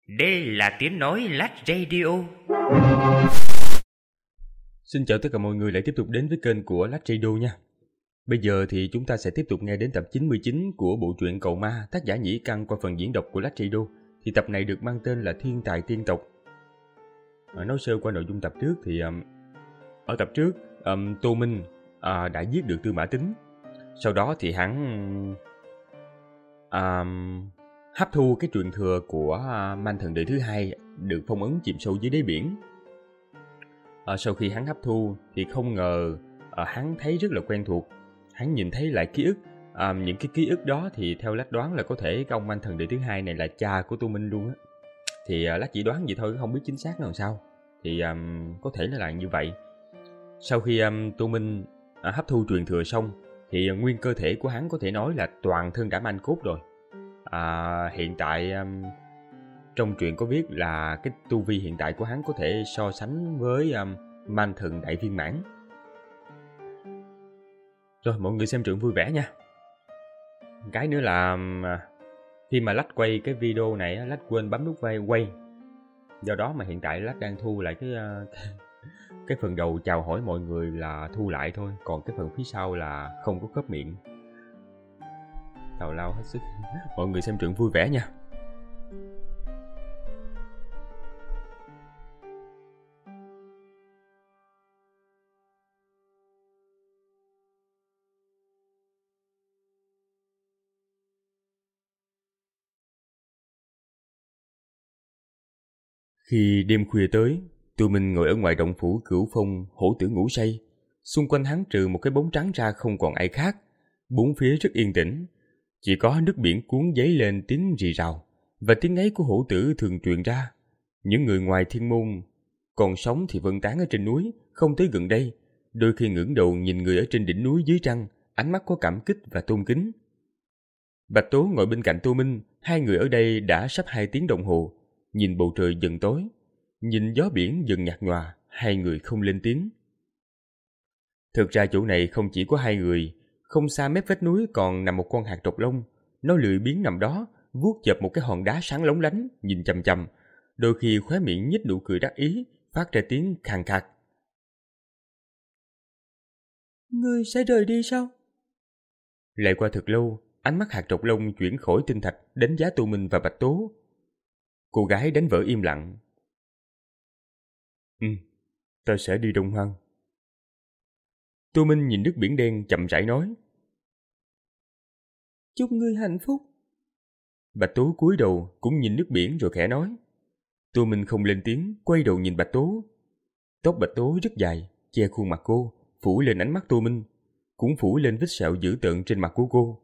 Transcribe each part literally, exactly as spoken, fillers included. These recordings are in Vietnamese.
Đây là tiếng nói Lách Radio. Xin chào tất cả mọi người lại tiếp tục đến với kênh của Lách Radio nha. Bây giờ thì chúng ta sẽ tiếp tục nghe đến tập chín mươi chín của bộ truyện Cầu Ma, tác giả Nhĩ Căn qua phần diễn đọc của Lách Radio. Thì tập này được mang tên là Thiên Tài Tiên Tộc. À, nói sơ qua nội dung tập trước thì um, ở tập trước um, Tô Minh uh, đã giết được Tư Mã Tính. Sau đó thì hắn um, hấp thu cái truyền thừa của uh, Man Thần Đệ thứ hai được phong ấn chìm sâu dưới đáy biển. À, sau khi hắn hấp thu thì không ngờ à, hắn thấy rất là quen thuộc. Hắn nhìn thấy lại ký ức. À, những cái ký ức đó thì theo Lách đoán là có thể cái ông Man Thần Đệ thứ hai này là cha của Tô Minh luôn á. Thì à, Lách chỉ đoán vậy thôi, không biết chính xác làm sao. Thì um, có thể là, là như vậy. Sau khi um, Tô Minh à, hấp thu truyền thừa xong thì uh, nguyên cơ thể của hắn có thể nói là toàn thân đã manh cốt rồi. À, hiện tại um, trong truyện có viết là cái tu vi hiện tại của hắn có thể so sánh với um, Man Thần Đại Viên Mãn. Rồi mọi người xem truyện vui vẻ nha. Cái nữa là um, khi mà Lách quay cái video này, Lách quên bấm nút quay quay. Do đó mà hiện tại Lách đang thu lại cái, uh, cái cái phần đầu chào hỏi mọi người là thu lại thôi, còn cái phần phía sau là không có khớp miệng. Tào lao hết sức. Mọi người xem truyện vui vẻ nha. Khi đêm khuya tới, tụi mình ngồi ở ngoài động phủ Cửu Phong, hổ tử ngủ say. Xung quanh hắn trừ một cái bóng trắng ra không còn ai khác. Bốn phía rất yên tĩnh, chỉ có nước biển cuốn dấy lên tiếng rì rào, và tiếng ấy của hổ tử thường truyền ra. Những người ngoài thiên môn còn sống thì vân tán ở trên núi, không tới gần đây. Đôi khi ngẩng đầu nhìn người ở trên đỉnh núi dưới trăng, ánh mắt có cảm kích và tôn kính. Bạch Tố ngồi bên cạnh Tô Minh, hai người ở đây đã sắp hai tiếng đồng hồ. Nhìn bầu trời dần tối, nhìn gió biển dần nhạt nhòa, hai người không lên tiếng. Thực ra chỗ này không chỉ có hai người, không xa mép vách núi còn nằm một con hạt trộc lông. Nó lười biếng nằm đó, vuốt chợp một cái hòn đá sáng lóng lánh, nhìn chằm chằm, đôi khi khóe miệng nhếch nụ cười đắc ý, phát ra tiếng khàn khạc. Ngươi sẽ rời đi sao? Lại qua thật lâu, ánh mắt hạt trộc lông chuyển khỏi tinh thạch đánh giá Tô Minh và Bạch Tố. Cô gái đánh vỡ im lặng. Ừ, ta sẽ đi Đông Hoang. Tô Minh nhìn nước biển đen chậm rãi nói. Chúc ngươi hạnh phúc. Bạch Tố cúi đầu cũng nhìn nước biển rồi khẽ nói. Tô Minh không lên tiếng, quay đầu nhìn Bạch Tố. Tóc Bạch Tố rất dài, che khuôn mặt cô, phủ lên ánh mắt Tô Minh, cũng phủ lên vết sẹo dữ tợn trên mặt của cô.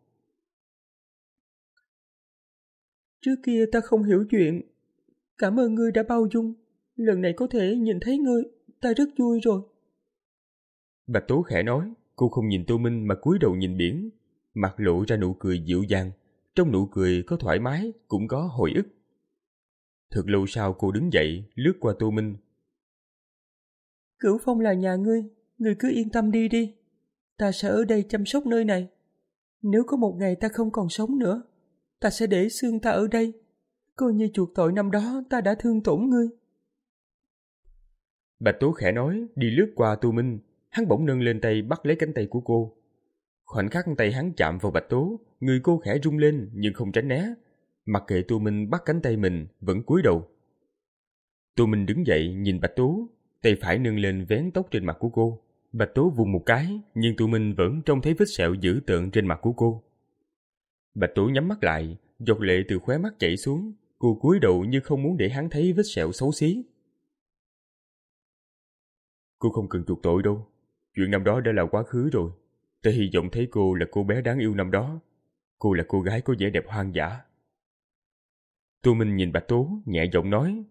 Trước kia ta không hiểu chuyện. Cảm ơn ngươi đã bao dung. Lần này có thể nhìn thấy ngươi, ta rất vui rồi. Bạch Tố khẽ nói, cô không nhìn Tô Minh mà cúi đầu nhìn biển, mặt lộ ra nụ cười dịu dàng. Trong nụ cười có thoải mái, cũng có hồi ức. Thật lâu sau cô đứng dậy, lướt qua Tô Minh. Cửu Phong là nhà ngươi, ngươi cứ yên tâm đi đi. Ta sẽ ở đây chăm sóc nơi này. Nếu có một ngày ta không còn sống nữa, ta sẽ để xương ta ở đây, coi như chuộc tội năm đó ta đã thương tổn ngươi. Bạch Tố khẽ nói, đi lướt qua Tô Minh. Hắn bỗng nâng lên tay bắt lấy cánh tay của cô. Khoảnh khắc tay hắn chạm vào Bạch Tố, người cô khẽ rung lên nhưng không tránh né. Mặc kệ Tô Minh bắt cánh tay mình, vẫn cúi đầu. Tô Minh đứng dậy nhìn Bạch Tố, tay phải nâng lên vén tóc trên mặt của cô. Bạch Tố vùng một cái, nhưng Tô Minh vẫn trông thấy vết sẹo dữ tợn trên mặt của cô. Bạch Tố nhắm mắt lại, giọt lệ từ khóe mắt chảy xuống. Cô cúi đầu như không muốn để hắn thấy vết sẹo xấu xí. Cô không cần chuộc tội đâu. Chuyện năm đó đã là quá khứ rồi. Ta hy vọng thấy cô là cô bé đáng yêu năm đó. Cô là cô gái có vẻ đẹp hoang dã. Tô Minh nhìn Bạch Tố, nhẹ giọng nói.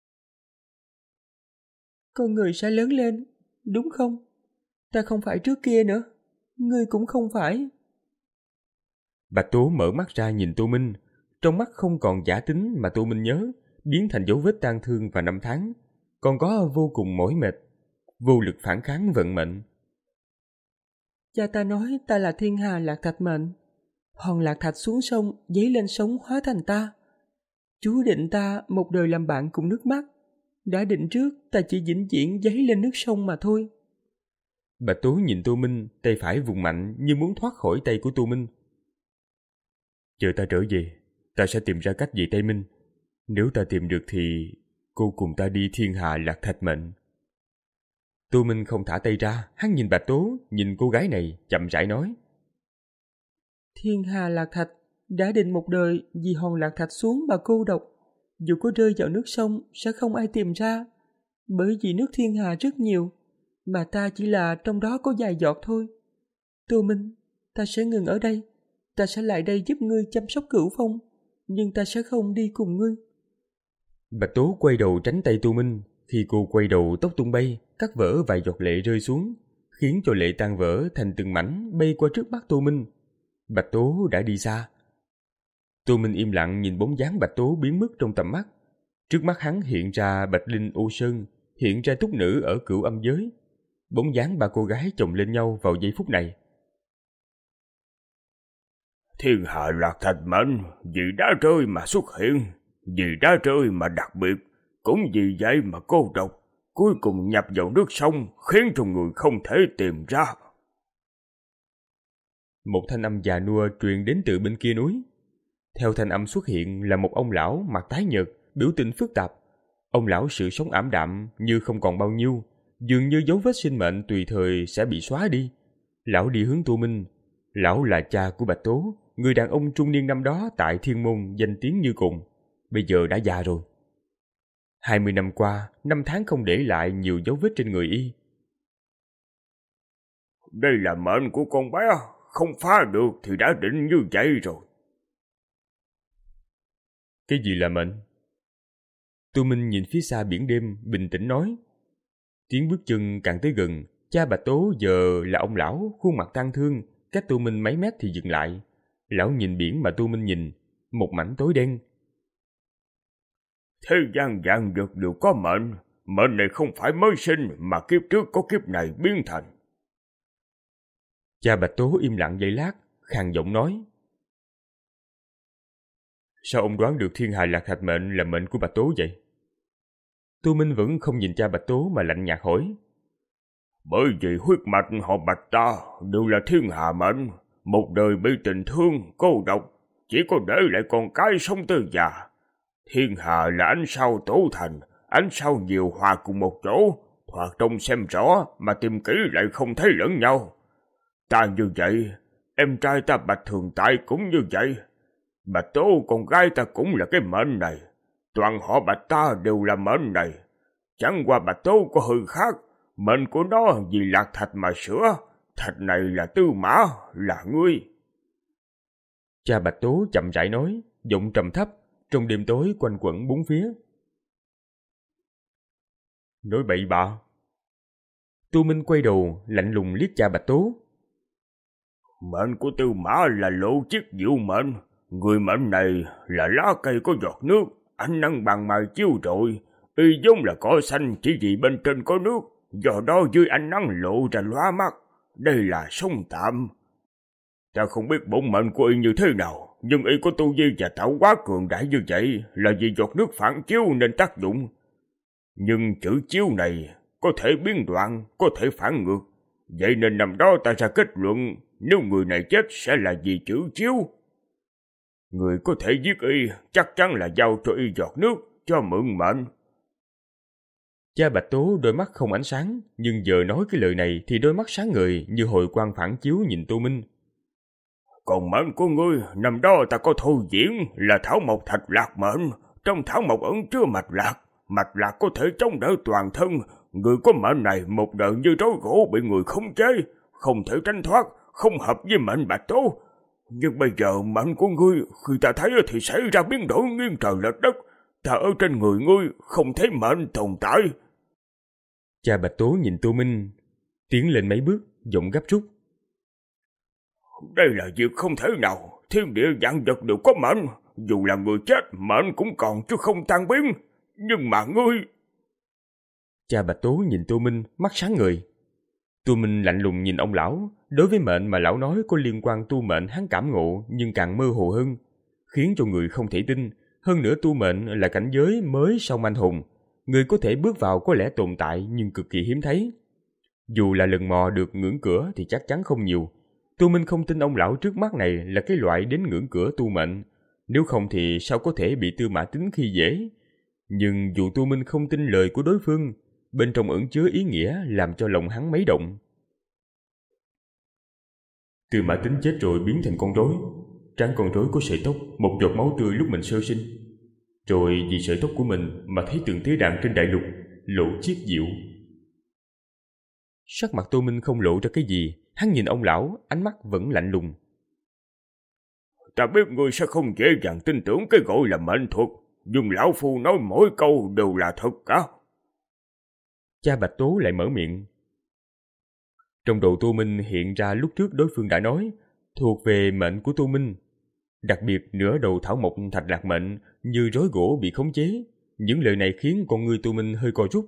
Con người sẽ lớn lên, đúng không? Ta không phải trước kia nữa. Ngươi cũng không phải. Bạch Tố mở mắt ra nhìn Tô Minh. Trong mắt không còn giả tính mà Tô Minh nhớ, biến thành dấu vết tang thương và năm tháng. Còn có vô cùng mỏi mệt, vô lực phản kháng vận mệnh. Cha ta nói ta là thiên hà lạc thạch mệnh. Hòn lạc thạch xuống sông, dấy lên sóng hóa thành ta. Chúa định ta một đời làm bạn cùng nước mắt. Đã định trước ta chỉ vĩnh viễn dấy lên nước sông mà thôi. Bạch Tố nhìn Tô Minh, tay phải vùng mạnh như muốn thoát khỏi tay của Tô Minh. Chờ ta trở về, ta sẽ tìm ra cách về Tây Minh. Nếu ta tìm được thì cô cùng ta đi thiên hà lạc thạch mệnh. Tô Minh không thả tay ra, hắn nhìn Bạch Tố, nhìn cô gái này, chậm rãi nói. Thiên hà lạc thạch, đã định một đời vì hòn lạc thạch xuống mà cô độc. Dù có rơi vào nước sông sẽ không ai tìm ra, bởi vì nước thiên hà rất nhiều, mà ta chỉ là trong đó có vài giọt thôi. Tô Minh, ta sẽ ngừng ở đây, ta sẽ lại đây giúp ngươi chăm sóc Cửu Phong, nhưng ta sẽ không đi cùng ngươi. Bạch Tố quay đầu tránh tay Tô Minh, khi cô quay đầu tóc tung bay, cắt vỡ vài giọt lệ rơi xuống, khiến cho lệ tan vỡ thành từng mảnh bay qua trước mắt Tô Minh. Bạch Tố đã đi xa. Tô Minh im lặng nhìn bóng dáng Bạch Tố biến mất trong tầm mắt. Trước mắt hắn hiện ra Bạch Linh Ô Sơn, hiện ra túc nữ ở Cửu Âm giới. Bóng dáng ba cô gái chồng lên nhau vào giây phút này. Thiên hạ lạc thạch mệnh, vì đá rơi mà xuất hiện, vì đá rơi mà đặc biệt, cũng vì vậy mà cô độc, cuối cùng nhập vào nước sông, khiến cho người không thể tìm ra. Một thanh âm già nua truyền đến từ bên kia núi. Theo thanh âm xuất hiện là một ông lão mặt tái nhợt, biểu tình phức tạp. Ông lão sự sống ảm đạm như không còn bao nhiêu, dường như dấu vết sinh mệnh tùy thời sẽ bị xóa đi. Lão đi hướng Tô Minh. Lão là cha của Bạch Tố, người đàn ông trung niên năm đó tại Thiên Môn danh tiếng như cùng, bây giờ đã già rồi. Hai mươi năm qua, năm tháng không để lại nhiều dấu vết trên người y. Đây là mệnh của con bé, không phá được thì đã định như vậy rồi. Cái gì là mệnh? Tô Minh nhìn phía xa biển đêm, bình tĩnh nói. Tiếng bước chân càng tới gần, cha Bạch Tố giờ là ông lão, khuôn mặt tang thương, cách Tô Minh mấy mét thì dừng lại. Lão nhìn biển mà Tô Minh nhìn, một mảnh tối đen. Thế gian vạn vật đều có mệnh, mệnh này không phải mới sinh mà kiếp trước có kiếp này biến thành. Cha Bạch Tố im lặng giây lát, khàn giọng nói. Sao ông đoán được thiên hà lạc thạch mệnh là mệnh của Bạch Tố vậy? Tô Minh vẫn không nhìn cha Bạch Tố mà lạnh nhạt hỏi. Bởi vì huyết mạch họ Bạch ta đều là thiên hà mệnh, một đời bị tình thương, cô độc, chỉ có để lại con cái sống tới già. Thiên hà là ánh sao tổ thành, ánh sao nhiều hòa cùng một chỗ, thoạt trông xem rõ mà tìm kỹ lại không thấy lẫn nhau. Ta như vậy, em trai ta Bạch Thường Tại cũng như vậy. Bạch Tố con gái ta cũng là cái mệnh này, toàn họ Bạch ta đều là mệnh này. Chẳng qua Bạch Tố có hơi khác, mệnh của nó vì lạc thạch mà sửa, thạch này là Tư Mã, là ngươi. Cha Bạch Tố chậm rãi nói, giọng trầm thấp, trong đêm tối quanh quẩn bốn phía. Nói bậy bạ. Tô Minh quay đầu, lạnh lùng liếc cha Bạch Tố. Mệnh của Tư Mã là lộ chiếc diệu mệnh, người mệnh này là lá cây có giọt nước, ánh nắng bằng mài chiếu rọi, y giống là cỏ xanh chỉ vì bên trên có nước, do đó dưới ánh nắng lộ ra lóa mắt. Đây là sông tạm. Ta không biết bổn mệnh của y như thế nào, nhưng y có tu vi và tạo hóa cường đại như vậy là vì giọt nước phản chiếu nên tác dụng. Nhưng chữ chiếu này có thể biến đoạn, có thể phản ngược. Vậy nên năm đó ta ra kết luận nếu người này chết sẽ là vì chữ chiếu. Người có thể giết y chắc chắn là giao cho y giọt nước cho mượn mệnh. Cha Bạch Tố đôi mắt không ánh sáng, nhưng giờ nói cái lời này thì đôi mắt sáng ngời như hồi quang phản chiếu nhìn Tô Minh. Còn mệnh của ngươi, năm đó ta có thôi diễn là thảo mộc thạch lạc mệnh. Trong thảo mộc ẩn chứa mạch lạc, mạch lạc có thể chống đỡ toàn thân. Người có mệnh này một đời như rối gỗ bị người khống chế, không thể tránh thoát, không hợp với mệnh Bạch Tố. Nhưng bây giờ mệnh của ngươi khi ta thấy thì xảy ra biến đổi nghiêng trời lệch đất. Ta ở trên người ngươi không thấy mệnh tồn tại. Cha Bạch Tố nhìn Tô Minh, tiến lên mấy bước, giọng gấp rút. Đây là việc không thể nào, thiên địa vạn vật đều có mệnh, dù là người chết mệnh cũng còn chứ không tan biến. Nhưng mà ngươi... Cha Bạch Tố nhìn Tô Minh, mắt sáng ngời. Tô Minh lạnh lùng nhìn ông lão, đối với mệnh mà lão nói có liên quan tu mệnh hắn cảm ngộ nhưng càng mơ hồ hơn, khiến cho người không thể tin, hơn nữa tu mệnh là cảnh giới mới sau manh hùng. Người có thể bước vào có lẽ tồn tại nhưng cực kỳ hiếm thấy. Dù là lần mò được ngưỡng cửa thì chắc chắn không nhiều. Tu Minh không tin ông lão trước mắt này là cái loại đến ngưỡng cửa tu mệnh. Nếu không thì sao có thể bị Tư Mã Tính khi dễ. Nhưng dù Tu Minh không tin lời của đối phương, bên trong ẩn chứa ý nghĩa làm cho lòng hắn mấy động. Tư Mã Tính chết rồi biến thành con rối. Trán con rối có sợi tóc, một giọt máu tươi lúc mình sơ sinh. Rồi vì sợi tóc của mình mà thấy tượng tế đàn trên đại lục lộ chiết diệu. Sắc mặt Tô Minh không lộ ra cái gì, hắn nhìn ông lão, ánh mắt vẫn lạnh lùng. Ta biết ngươi sẽ không dễ dàng tin tưởng cái gọi là mệnh thuật, nhưng lão phu nói mỗi câu đều là thật cả. Cha Bạch Tố lại mở miệng. Trong đầu Tô Minh hiện ra lúc trước đối phương đã nói, thuộc về mệnh của Tô Minh. Đặc biệt nửa đầu thảo mộc thạch lạc mệnh như rối gỗ bị khống chế. Những lời này khiến con người Tô Minh hơi co rút.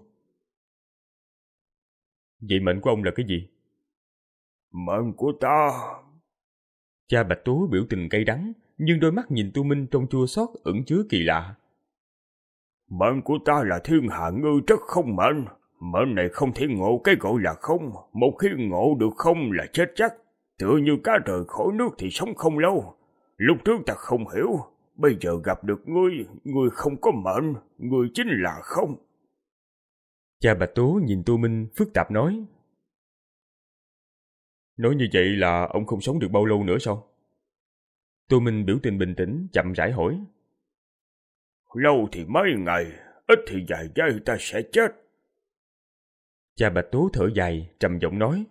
Vậy mệnh của ông là cái gì? Mệnh của ta... Cha Bạch Tố biểu tình cay đắng, nhưng đôi mắt nhìn Tô Minh trong chua xót ẩn chứa kỳ lạ. Mệnh của ta là thiên hạ ngư rất không mệnh. Mệnh này không thể ngộ cái gọi là không. Một khi ngộ được không là chết chắc. Tựa như cá rời khỏi nước thì sống không lâu. Lúc trước ta không hiểu. Bây giờ gặp được ngươi. Ngươi không có mệnh. Ngươi chính là không. Cha Bạch Tố nhìn Tô Minh phức tạp nói. Nói như vậy là ông không sống được bao lâu nữa sao? Tô Minh biểu tình bình tĩnh, chậm rãi hỏi. Lâu thì mấy ngày, ít thì vài giây ta sẽ chết. Cha Bạch Tố thở dài, trầm giọng nói.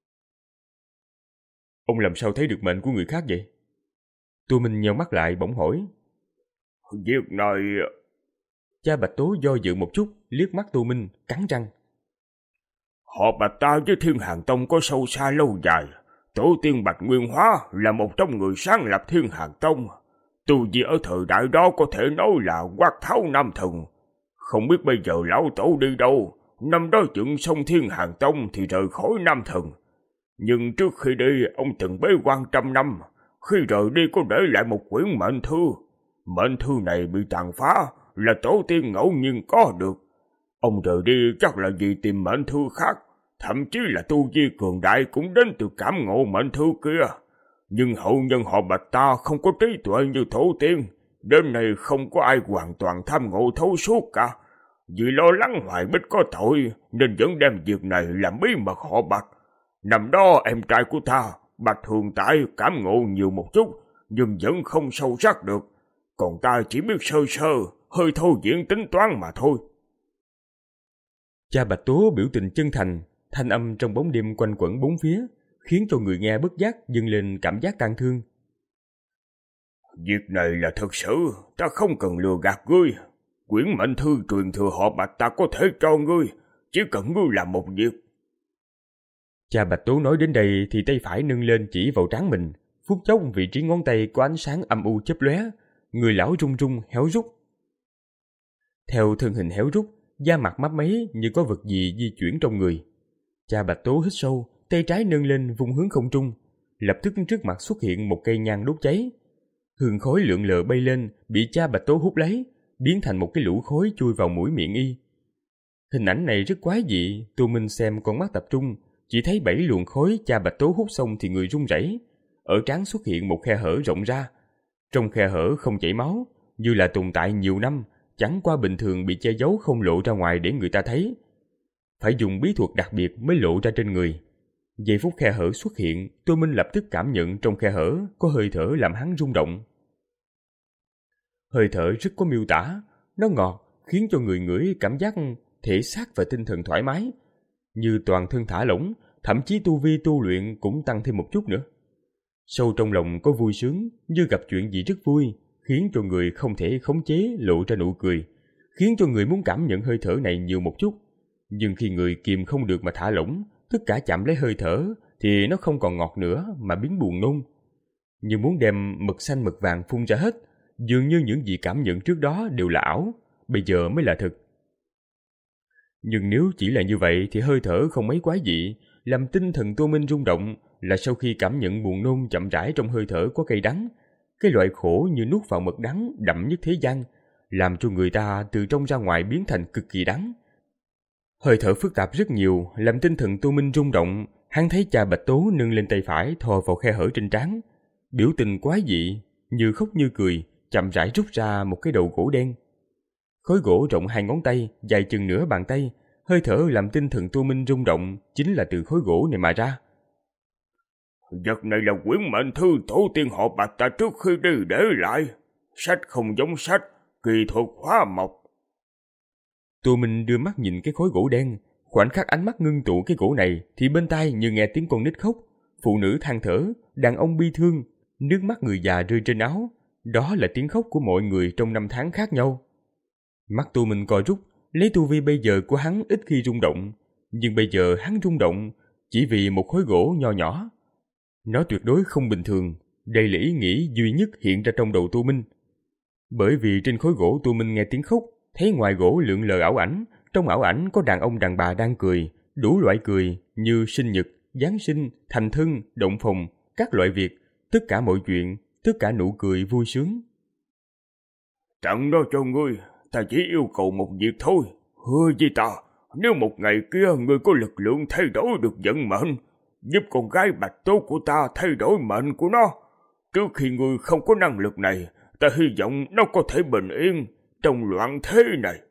Ông làm sao thấy được mệnh của người khác vậy? Tô Minh nheo mắt lại bỗng hỏi. Việc này... Cha Bạch Tố do dự một chút, liếc mắt Tô Minh, cắn răng. Họ Bạch ta với Thiên Hàn Tông có sâu xa lâu dài. Tổ tiên Bạch Nguyên Hóa là một trong người sáng lập Thiên Hàn Tông. Tu vi ở thời đại đó có thể nói là quát tháo nam thần. Không biết bây giờ lão tổ đi đâu. Năm đó dựng xong Thiên Hàn Tông thì rời khỏi nam thần. Nhưng trước khi đi, ông từng bế quan trăm năm. Khi rời đi có để lại một quyển mệnh thư. Mệnh thư này bị tàn phá, là tổ tiên ngẫu nhiên có được. Ông rời đi chắc là vì tìm mệnh thư khác. Thậm chí là tu vi cường đại cũng đến từ cảm ngộ mệnh thư kia. Nhưng hậu nhân họ Bạch ta không có trí tuệ như tổ tiên. Đến nay không có ai hoàn toàn tham ngộ thấu suốt cả. Vì lo lắng Hoài Bích có tội nên vẫn đem việc này làm bí mật họ Bạch. Năm đó em trai của ta, Bạch Thường Tại cảm ngộ nhiều một chút, nhưng vẫn không sâu sắc được. Còn ta chỉ biết sơ sơ, hơi thô diễn tính toán mà thôi. Cha Bạch Tố biểu tình chân thành, thanh âm trong bóng đêm quanh quẩn bốn phía, khiến cho người nghe bất giác dâng lên cảm giác tang thương. Việc này là thật sự, ta không cần lừa gạt ngươi. Quyển mệnh thư truyền thừa họ Bạch ta có thể cho ngươi, chỉ cần ngươi làm một việc. Cha Bạch Tố nói đến đây thì tay phải nâng lên chỉ vào trán mình, phút chốc vị trí ngón tay có ánh sáng âm u chớp lóe, người lão run run héo rút. Theo thân hình héo rút, da mặt mấp máy như có vật gì di chuyển trong người. Cha Bạch Tố hít sâu, tay trái nâng lên vung hướng không trung, lập tức trước mặt xuất hiện một cây nhang đốt cháy. Hương khói lượn lờ bay lên, bị cha Bạch Tố hút lấy, biến thành một cái lũ khói chui vào mũi miệng y. Hình ảnh này rất quái dị, Tô Minh xem con mắt tập trung, chỉ thấy bảy luồng khói cha Bạch Tố hút xong thì người run rẩy, ở trán xuất hiện một khe hở rộng ra. Trong khe hở không chảy máu, như là tồn tại nhiều năm, chẳng qua bình thường bị che giấu không lộ ra ngoài để người ta thấy. Phải dùng bí thuật đặc biệt mới lộ ra trên người. Giây phút khe hở xuất hiện, Tô Minh lập tức cảm nhận trong khe hở có hơi thở làm hắn rung động. Hơi thở rất có miêu tả, nó ngọt, khiến cho người ngửi cảm giác thể xác và tinh thần thoải mái, như toàn thân thả lỏng, thậm chí tu vi tu luyện cũng tăng thêm một chút nữa. Sâu trong lòng có vui sướng, như gặp chuyện gì rất vui, khiến cho người không thể khống chế lộ ra nụ cười, khiến cho người muốn cảm nhận hơi thở này nhiều một chút. Nhưng khi người kìm không được mà thả lỏng, tất cả chạm lấy hơi thở, thì nó không còn ngọt nữa mà biến buồn nôn. Như muốn đem mực xanh mực vàng phun ra hết, dường như những gì cảm nhận trước đó đều là ảo, bây giờ mới là thực. Nhưng nếu chỉ là như vậy thì hơi thở không mấy quái dị, làm tinh thần Tô Minh rung động là sau khi cảm nhận buồn nôn chậm rãi trong hơi thở có cay đắng, cái loại khổ như nuốt vào mật đắng đậm nhất thế gian, làm cho người ta từ trong ra ngoài biến thành cực kỳ đắng. Hơi thở phức tạp rất nhiều, làm tinh thần Tô Minh rung động. Hắn thấy cha Bạch Tố nâng lên tay phải thò vào khe hở trên trán, biểu tình quái dị, như khóc như cười, chậm rãi rút ra một cái đầu gỗ đen. Khối gỗ rộng hai ngón tay, dài chừng nửa bàn tay, hơi thở làm tinh thần Tô Minh rung động chính là từ khối gỗ này mà ra. Vật này là quyển mệnh thư tổ tiên họ Bạch ta trước khi đi để lại. Sách không giống sách, kỳ thuật hóa mộc. Tô Minh đưa mắt nhìn cái khối gỗ đen, khoảnh khắc ánh mắt ngưng tụ cái gỗ này thì bên tai như nghe tiếng con nít khóc, phụ nữ than thở, đàn ông bi thương, nước mắt người già rơi trên áo. Đó là tiếng khóc của mọi người trong năm tháng khác nhau. Mắt Tô Minh co rút, lấy tu vi bây giờ của hắn ít khi rung động, nhưng bây giờ hắn rung động chỉ vì một khối gỗ nho nhỏ. Nó tuyệt đối không bình thường, đây là ý nghĩ duy nhất hiện ra trong đầu Tô Minh. Bởi vì trên khối gỗ Tô Minh nghe tiếng khóc, thấy ngoài gỗ lượn lờ ảo ảnh, trong ảo ảnh có đàn ông đàn bà đang cười, đủ loại cười như sinh nhật, Giáng sinh, thành thân, động phòng, các loại việc, tất cả mọi chuyện, tất cả nụ cười vui sướng. Tặng nó cho ngươi, ta chỉ yêu cầu một việc thôi. Hứa với ta, nếu một ngày kia ngươi có lực lượng thay đổi được vận mệnh, giúp con gái Bạch Tố của ta thay đổi mệnh của nó. Trước khi ngươi không có năng lực này, ta hy vọng nó có thể bình yên trong loạn thế này.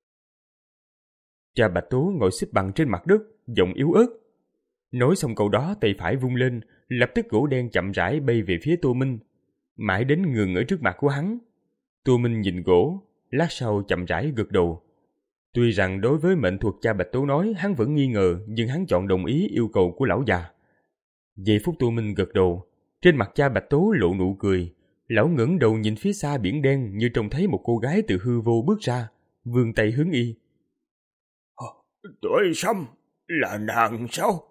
Cha Bạch Tố ngồi xếp bằng trên mặt đất, giọng yếu ớt. Nói xong câu đó, tay phải vung lên, lập tức gỗ đen chậm rãi bay về phía Tô Minh, mãi đến ngừng ở trước mặt của hắn. Tô Minh nhìn gỗ, lát sau chậm rãi gật đầu. Tuy rằng đối với mệnh thuật cha Bạch Tố nói hắn vẫn nghi ngờ, nhưng hắn chọn đồng ý yêu cầu của lão già. Giây phút Tô Minh gật đầu, trên mặt cha Bạch Tố lộ nụ cười. Lão ngẩng đầu nhìn phía xa biển đen như trông thấy một cô gái từ hư vô bước ra, vươn tay hướng y. Tuổi Sâm, là nàng sao?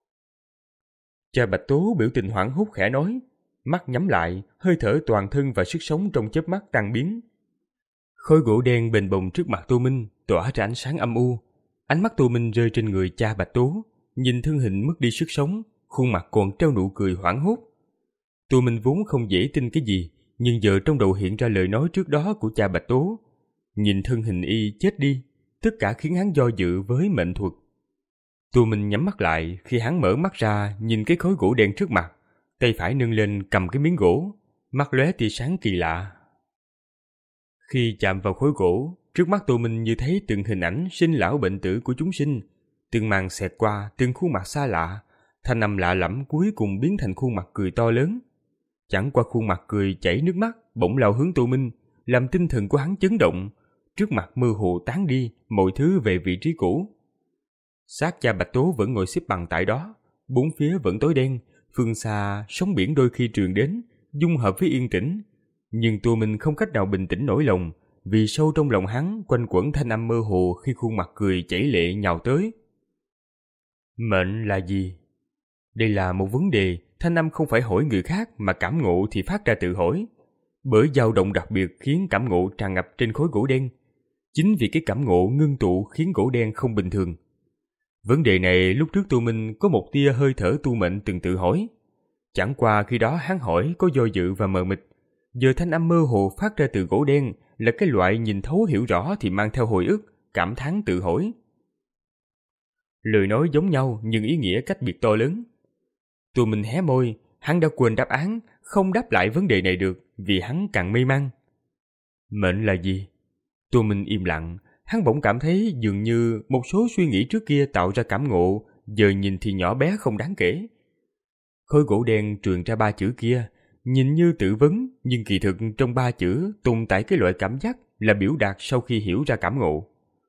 Cha Bạch Tố biểu tình hoảng hốt khẽ nói, mắt nhắm lại, hơi thở toàn thân và sức sống trong chớp mắt tan biến. Khối gỗ đen bềnh bồng trước mặt Tô Minh tỏa ra ánh sáng âm u. Ánh mắt Tô Minh rơi trên người cha Bạch Tố, nhìn thân hình mất đi sức sống, khuôn mặt còn treo nụ cười hoảng hốt. Tô Minh vốn không dễ tin cái gì, nhưng giờ trong đầu hiện ra lời nói trước đó của cha Bạch Tố. Nhìn thân hình y chết đi, tất cả khiến hắn do dự với mệnh thuật. Tô Minh nhắm mắt lại, khi hắn mở mắt ra nhìn cái khối gỗ đen trước mặt, tay phải nâng lên cầm cái miếng gỗ, mắt lóe tia sáng kỳ lạ. Khi chạm vào khối gỗ, trước mắt Tô Minh như thấy từng hình ảnh sinh lão bệnh tử của chúng sinh, từng màn xẹt qua, từng khuôn mặt xa lạ, thanh âm lạ lẫm cuối cùng biến thành khuôn mặt cười to lớn. Chẳng qua khuôn mặt cười chảy nước mắt, bỗng lao hướng Tô Minh, làm tinh thần của hắn chấn động. Trước mặt mơ hồ tán đi, mọi thứ về vị trí cũ. Xác cha Bạch Tố vẫn ngồi xếp bằng tại đó, bốn phía vẫn tối đen, phương xa sóng biển đôi khi trườn đến, dung hợp với yên tĩnh. Nhưng Tô Minh không cách nào bình tĩnh nổi lòng, vì sâu trong lòng hắn quanh quẩn thanh âm mơ hồ khi khuôn mặt cười chảy lệ nhào tới. Mệnh là gì? Đây là một vấn đề, thanh âm không phải hỏi người khác mà cảm ngộ thì phát ra tự hỏi. Bởi dao động đặc biệt khiến cảm ngộ tràn ngập trên khối gỗ đen. Chính vì cái cảm ngộ ngưng tụ khiến gỗ đen không bình thường. Vấn đề này lúc trước Tô Minh có một tia hơi thở tu mệnh từng tự hỏi. Chẳng qua khi đó hắn hỏi có do dự và mờ mịt. Giờ thanh âm mơ hồ phát ra từ gỗ đen là cái loại nhìn thấu hiểu rõ thì mang theo hồi ức, cảm thán tự hỏi. Lời nói giống nhau nhưng ý nghĩa cách biệt to lớn. Tô Minh hé môi, hắn đã quên đáp án, không đáp lại vấn đề này được vì hắn càng mê man. Mệnh là gì? Tô Minh im lặng, hắn bỗng cảm thấy dường như một số suy nghĩ trước kia tạo ra cảm ngộ, giờ nhìn thì nhỏ bé không đáng kể. Khối gỗ đen truyền ra ba chữ kia, nhìn như tự vấn, nhưng kỳ thực trong ba chữ tồn tại cái loại cảm giác là biểu đạt sau khi hiểu ra cảm ngộ.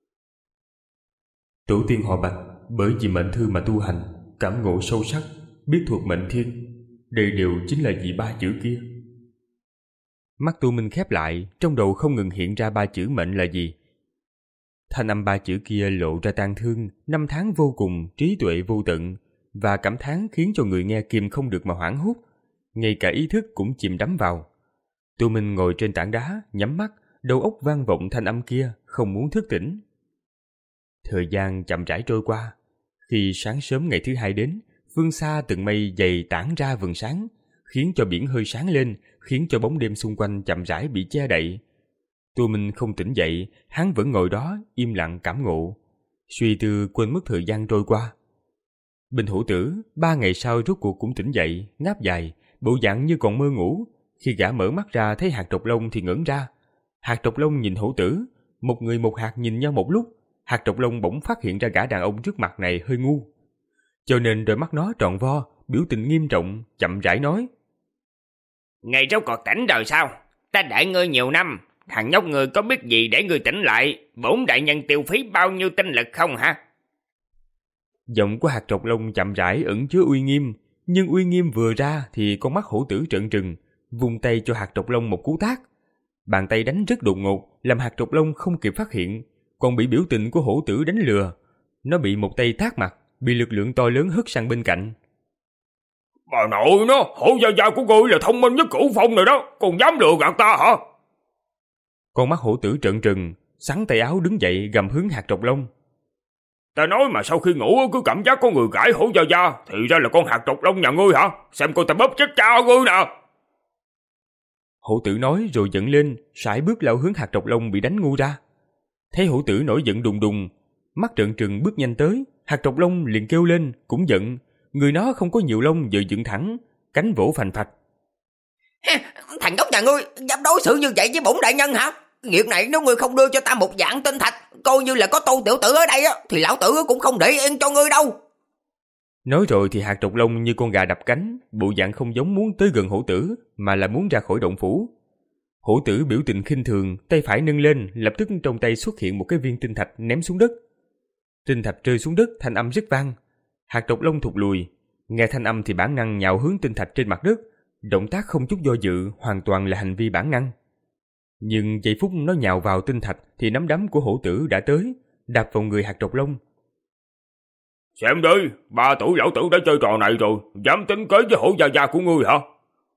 Tổ tiên họ Bạch, bởi vì mệnh thư mà tu hành, cảm ngộ sâu sắc, biết thuộc mệnh thiên, đây đều chính là vì ba chữ kia. Mắt Tô Minh khép lại, trong đầu không ngừng hiện ra ba chữ mệnh là gì. Thanh âm ba chữ kia lộ ra tang thương, năm tháng vô cùng, trí tuệ vô tận, và cảm thán khiến cho người nghe kìm không được mà hoảng hốt, ngay cả ý thức cũng chìm đắm vào. Tô Minh ngồi trên tảng đá, nhắm mắt, đầu óc vang vọng thanh âm kia, không muốn thức tỉnh. Thời gian chậm rãi trôi qua. Khi sáng sớm ngày thứ hai đến, phương xa từng mây dày tản ra vầng sáng, khiến cho biển hơi sáng lên, khiến cho bóng đêm xung quanh chậm rãi bị che đậy. Tô Minh không tỉnh dậy, hắn vẫn ngồi đó im lặng cảm ngộ, suy tư quên mất thời gian trôi qua. Bình Hữu Tử ba ngày sau rốt cuộc cũng tỉnh dậy, ngáp dài, bộ dạng như còn mơ ngủ. Khi gã mở mắt ra thấy hạt trọc lông thì ngẩn ra. Hạt trọc lông nhìn Hữu Tử, một người một hạt nhìn nhau một lúc. Hạt trọc lông bỗng phát hiện ra gã đàn ông trước mặt này hơi ngu, cho nên đôi mắt nó tròn vo, biểu tình nghiêm trọng, chậm rãi nói: Ngày rốt cuộc tỉnh rồi sao? Ta đợi ngươi nhiều năm, thằng nhóc ngươi có biết gì để ngươi tỉnh lại? Bổn đại nhân tiêu phí bao nhiêu tinh lực không hả? Giọng của hạt trọc lông chậm rãi ẩn chứa uy nghiêm, nhưng uy nghiêm vừa ra thì con mắt Hữu Tử trợn trừng, vung tay cho hạt trọc lông một cú tát. Bàn tay đánh rất đột ngột, làm hạt trọc lông không kịp phát hiện, còn bị biểu tình của Hữu Tử đánh lừa. Nó bị một tay tát mặt, bị lực lượng to lớn hất sang bên cạnh. Bà nội nó, Hổ gia gia của ngươi là thông minh nhất Cửu Phong này đó, còn dám lừa gạt ta hả? Con mắt Hữu Tử trợn trừng, xắn tay áo đứng dậy gầm hướng hạt trọc lông. Ta nói mà sau khi ngủ cứ cảm giác có người gãi Hổ gia gia, thì ra là con hạt trọc lông nhà ngươi hả? Xem coi ta bóp chết cha ngươi nè. Hữu Tử nói rồi giận lên, sải bước lao hướng hạt trọc lông bị đánh ngu ra. Thấy Hữu Tử nổi giận đùng đùng, mắt trợn trừng bước nhanh tới, hạt trọc lông liền kêu lên, cũng giận. Người nó không có nhiều lông giờ dựng thẳng, cánh vỗ phành phạch. Thằng nhóc nhà ngươi dám đối xử như vậy với bổn đại nhân hả? Việc này nếu ngươi không đưa cho ta một vạn tinh thạch, coi như là có Tô tiểu tử ở đây á, thì lão tử cũng không để yên cho ngươi đâu. Nói rồi thì hạt trọc lông như con gà đập cánh, bộ dạng không giống muốn tới gần Hữu Tử, mà là muốn ra khỏi động phủ. Hữu Tử biểu tình khinh thường, tay phải nâng lên, lập tức trong tay xuất hiện một cái viên tinh thạch ném xuống đất. Tinh thạch rơi xuống đất, thanh âm rất vang. Hạt trọc lông thụt lùi, nghe thanh âm thì bản năng nhào hướng tinh thạch trên mặt đất, động tác không chút do dự, hoàn toàn là hành vi bản năng. Nhưng giây phút nó nhào vào tinh thạch thì nắm đấm của Hữu Tử đã tới, đạp vào người hạt trọc lông. Xem đi, ba tuổi lão tử đã chơi trò này rồi, dám tính kế với Hổ gia gia của ngươi hả?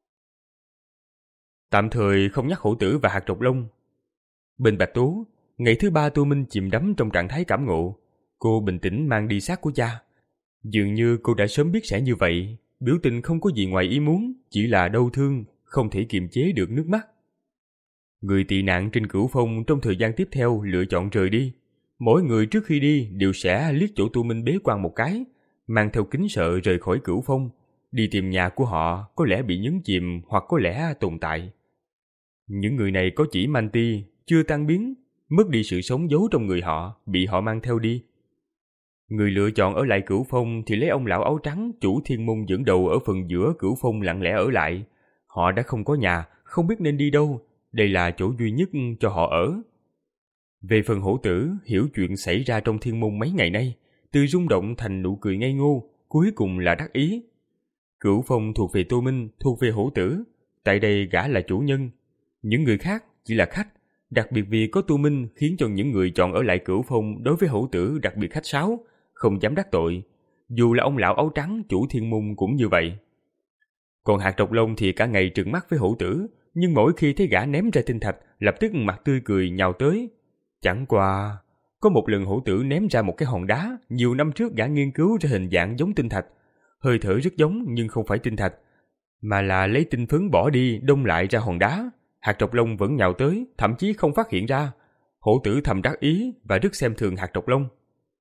Tạm thời không nhắc Hữu Tử và hạt trọc lông. Bên Bạch Tố, ngày thứ ba Tô Minh chìm đắm trong trạng thái cảm ngộ. Cô bình tĩnh mang đi xác của cha. Dường như cô đã sớm biết sẽ như vậy, biểu tình không có gì ngoài ý muốn, chỉ là đau thương, không thể kiềm chế được nước mắt. Người tị nạn trên Cửu Phong trong thời gian tiếp theo lựa chọn rời đi. Mỗi người trước khi đi đều sẽ liếc chỗ Tô Minh bế quan một cái, mang theo kính sợ rời khỏi Cửu Phong, đi tìm nhà của họ, có lẽ bị nhấn chìm hoặc có lẽ tồn tại. Những người này có chỉ man ti, chưa tan biến, mất đi sự sống giấu trong người họ, bị họ mang theo đi. Người lựa chọn ở lại Cửu Phong thì lấy ông lão áo trắng, chủ thiên môn dẫn đầu ở phần giữa Cửu Phong lặng lẽ ở lại. Họ đã không có nhà, không biết nên đi đâu, đây là chỗ duy nhất cho họ ở. Về phần Hổ Tử, hiểu chuyện xảy ra trong thiên môn mấy ngày nay, từ rung động thành nụ cười ngây ngô, cuối cùng là đắc ý. Cửu Phong thuộc về Tô Minh, thuộc về Hổ Tử, tại đây gã là chủ nhân. Những người khác chỉ là khách, đặc biệt vì có Tô Minh khiến cho những người chọn ở lại Cửu Phong đối với Hổ Tử đặc biệt khách sáo, không dám đắc tội. Dù là ông lão áo trắng chủ thiên môn cũng như vậy. Còn hạt trọc lông thì cả ngày trừng mắt với Hổ Tử, nhưng mỗi khi thấy gã ném ra tinh thạch, lập tức mặt tươi cười nhào tới. Chẳng qua, có một lần Hổ Tử ném ra một cái hòn đá, nhiều năm trước gã nghiên cứu ra hình dạng giống tinh thạch, hơi thở rất giống nhưng không phải tinh thạch, mà là lấy tinh phấn bỏ đi đông lại ra hòn đá. Hạt trọc lông vẫn nhào tới, thậm chí không phát hiện ra. Hổ Tử thầm đắc ý và rất xem thường hạt trọc lông.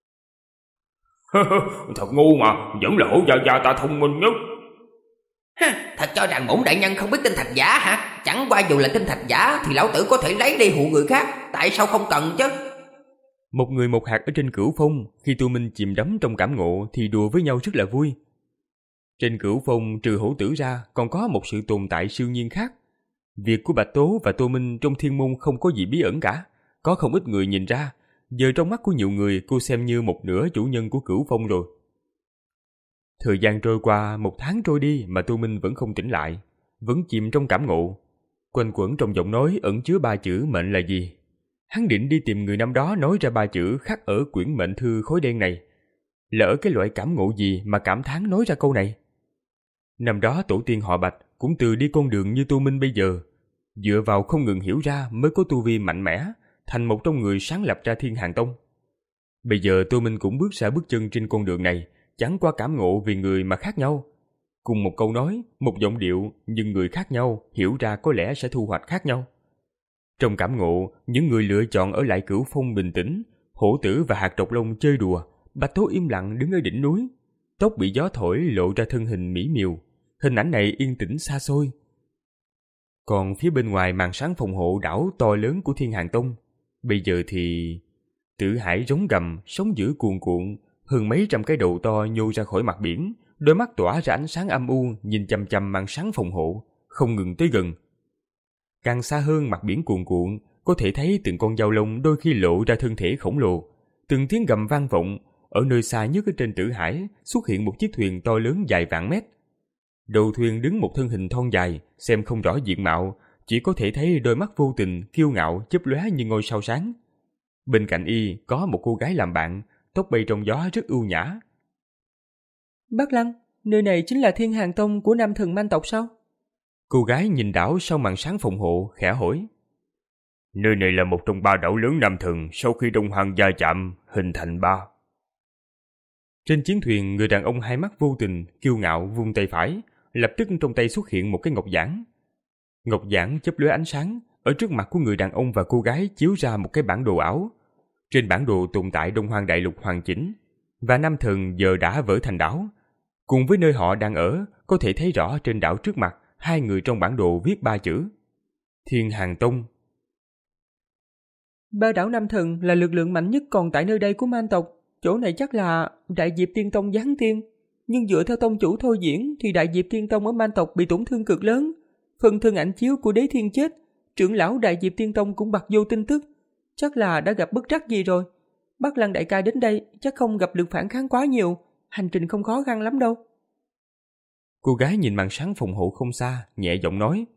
Thật ngu mà, vẫn là Hổ gia gia ta thông minh nhất. Thật cho rằng bổn đại nhân không biết tinh thạch giả hả? Chẳng qua dù là tinh thạch giả thì lão tử có thể lấy đi hụ người khác, tại sao không cần chứ? Một người một hạt ở trên Cửu Phong, khi Tô Minh chìm đắm trong cảm ngộ thì đùa với nhau rất là vui. Trên Cửu Phong trừ Hổ Tử ra còn có một sự tồn tại siêu nhiên khác. Việc của Bạch Tố và Tô Minh trong thiên môn không có gì bí ẩn cả, có không ít người nhìn ra. Giờ trong mắt của nhiều người cô xem như một nửa chủ nhân của Cửu Phong rồi. Thời gian trôi qua, một tháng trôi đi mà Tô Minh vẫn không tỉnh lại, vẫn chìm trong cảm ngộ. Quanh quẩn trong giọng nói ẩn chứa ba chữ mệnh là gì. Hắn định đi tìm người năm đó nói ra ba chữ khắc ở quyển mệnh thư khối đen này. Lỡ cái loại cảm ngộ gì mà cảm thán nói ra câu này. Năm đó tổ tiên họ Bạch cũng từ đi con đường như Tô Minh bây giờ, dựa vào không ngừng hiểu ra mới có tu vi mạnh mẽ, thành một trong người sáng lập ra Thiên Hàn Tông. Bây giờ Tô Minh cũng bước ra bước chân trên con đường này, chẳng qua cảm ngộ vì người mà khác nhau. Cùng một câu nói, một giọng điệu, nhưng người khác nhau, hiểu ra có lẽ sẽ thu hoạch khác nhau. Trong cảm ngộ, những người lựa chọn ở lại Cửu Phong bình tĩnh, Hổ Tử và Hạt Độc Long chơi đùa, Bạch Tố im lặng đứng ở đỉnh núi, tóc bị gió thổi lộ ra thân hình mỹ miều. Hình ảnh này yên tĩnh xa xôi. Còn phía bên ngoài màn sáng phòng hộ đảo to lớn của Thiên Hàng Tông, bây giờ thì Tử Hải rống gầm, sóng dữ cuồn cuộn, hơn mấy trăm cái đầu to nhô ra khỏi mặt biển, đôi mắt tỏa ra ánh sáng âm u, nhìn chằm chằm màn sáng phòng hộ, không ngừng tới gần. Càng xa hơn mặt biển cuồn cuộn, có thể thấy từng con dao lông đôi khi lộ ra thân thể khổng lồ, từng tiếng gầm vang vọng. Ở nơi xa nhất ở trên Tử Hải xuất hiện một chiếc thuyền to lớn dài vạn mét. Đầu thuyền đứng một thân hình thon dài, xem không rõ diện mạo, chỉ có thể thấy đôi mắt vô tình, kiêu ngạo chớp lóe như ngôi sao sáng. Bên cạnh y có một cô gái làm bạn, tóc bay trong gió rất ưu nhã. Bác Lăng, nơi này chính là Thiên Hàng Tông của Nam Thần Man tộc sao? Cô gái nhìn đảo sau màn sáng phòng hộ, khẽ hỏi. Nơi này là một trong ba đảo lớn Nam Thần sau khi Đông Hoang va chạm, hình thành ba. Trên chiến thuyền, người đàn ông hai mắt vô tình, kiêu ngạo vung tay phải, lập tức trong tay xuất hiện một cái ngọc giản. Ngọc giản chớp lóe ánh sáng, ở trước mặt của người đàn ông và cô gái chiếu ra một cái bản đồ ảo. Trên bản đồ tồn tại Đông Hoang đại lục hoàn chỉnh, và Nam Thần giờ đã vỡ thành đảo. Cùng với nơi họ đang ở, có thể thấy rõ trên đảo trước mặt, hai người trong bản đồ viết ba chữ: Thiên Hàng Tông. Ba đảo Nam Thần là lực lượng mạnh nhất còn tại nơi đây của Man tộc. Chỗ này chắc là Đại Diệp Tiên Tông giáng tiên. Nhưng dựa theo tông chủ thôi diễn thì Đại Diệp Tiên Tông ở Man tộc bị tổn thương cực lớn. Phần thân ảnh chiếu của Đế Thiên chết, trưởng lão Đại Diệp Tiên Tông cũng bặt vô tin tức. Chắc là đã gặp bất trắc gì rồi. Bắc Lăng đại ca đến đây chắc không gặp lực phản kháng quá nhiều. Hành trình không khó khăn lắm đâu. Cô gái nhìn màn sáng phòng hộ không xa, nhẹ giọng nói.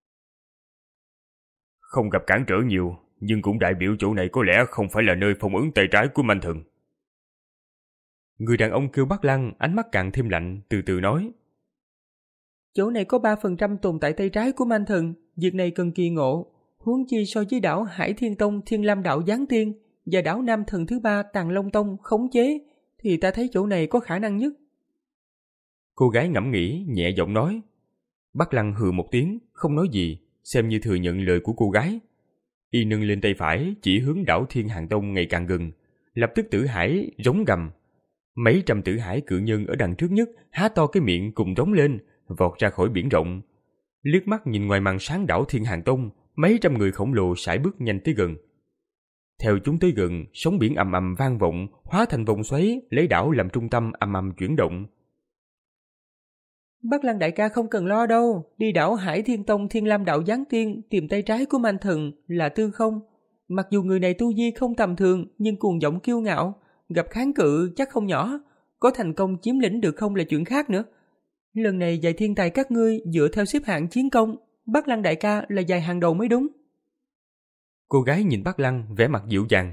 Không gặp cản trở nhiều, nhưng cũng đại biểu chỗ này có lẽ không phải là nơi phong ấn tay trái của Man Thần. Người đàn ông kêu Bắc Lăng, ánh mắt càng thêm lạnh, từ từ nói. Chỗ này có ba phần trăm tồn tại tay trái của Man Thần, việc này cần kỳ ngộ. Huống chi so với đảo Hải Thiên Tông Thiên Lam Đạo Giáng Tiên và đảo Nam Thần thứ ba Tàng Long Tông khống chế, thì ta thấy chỗ này có khả năng nhất. Cô gái ngẫm nghĩ, nhẹ giọng nói. Bắc Lăng hừ một tiếng, không nói gì, xem như thừa nhận lời của cô gái. Y nâng lên tay phải, chỉ hướng đảo Thiên Hàng Tông ngày càng gần. Lập tức Tử Hải rống gầm. Mấy trăm Tử Hải cự nhân ở đằng trước nhất há to cái miệng cùng rống lên, vọt ra khỏi biển rộng. Liếc mắt nhìn ngoài màn sáng đảo Thiên Hàng Tông, mấy trăm người khổng lồ sải bước nhanh tới gần. Theo chúng tới gần, sóng biển ầm ầm vang vọng, hóa thành vòng xoáy, lấy đảo làm trung tâm ầm ầm chuyển động. Bắc Lăng đại ca không cần lo đâu, đi đảo Hải Thiên Tông Thiên Lam Đạo Giáng Tiên tìm tay trái của Man Thần là Tư Không. Mặc dù người này tu vi không tầm thường, nhưng cuồng vọng kiêu ngạo, gặp kháng cự chắc không nhỏ, có thành công chiếm lĩnh được không là chuyện khác nữa. Lần này dạy thiên tài các ngươi dựa theo xếp hạng chiến công, Bắc Lăng đại ca là dạy hàng đầu mới đúng. Cô gái nhìn Bắc Lăng vẻ mặt dịu dàng.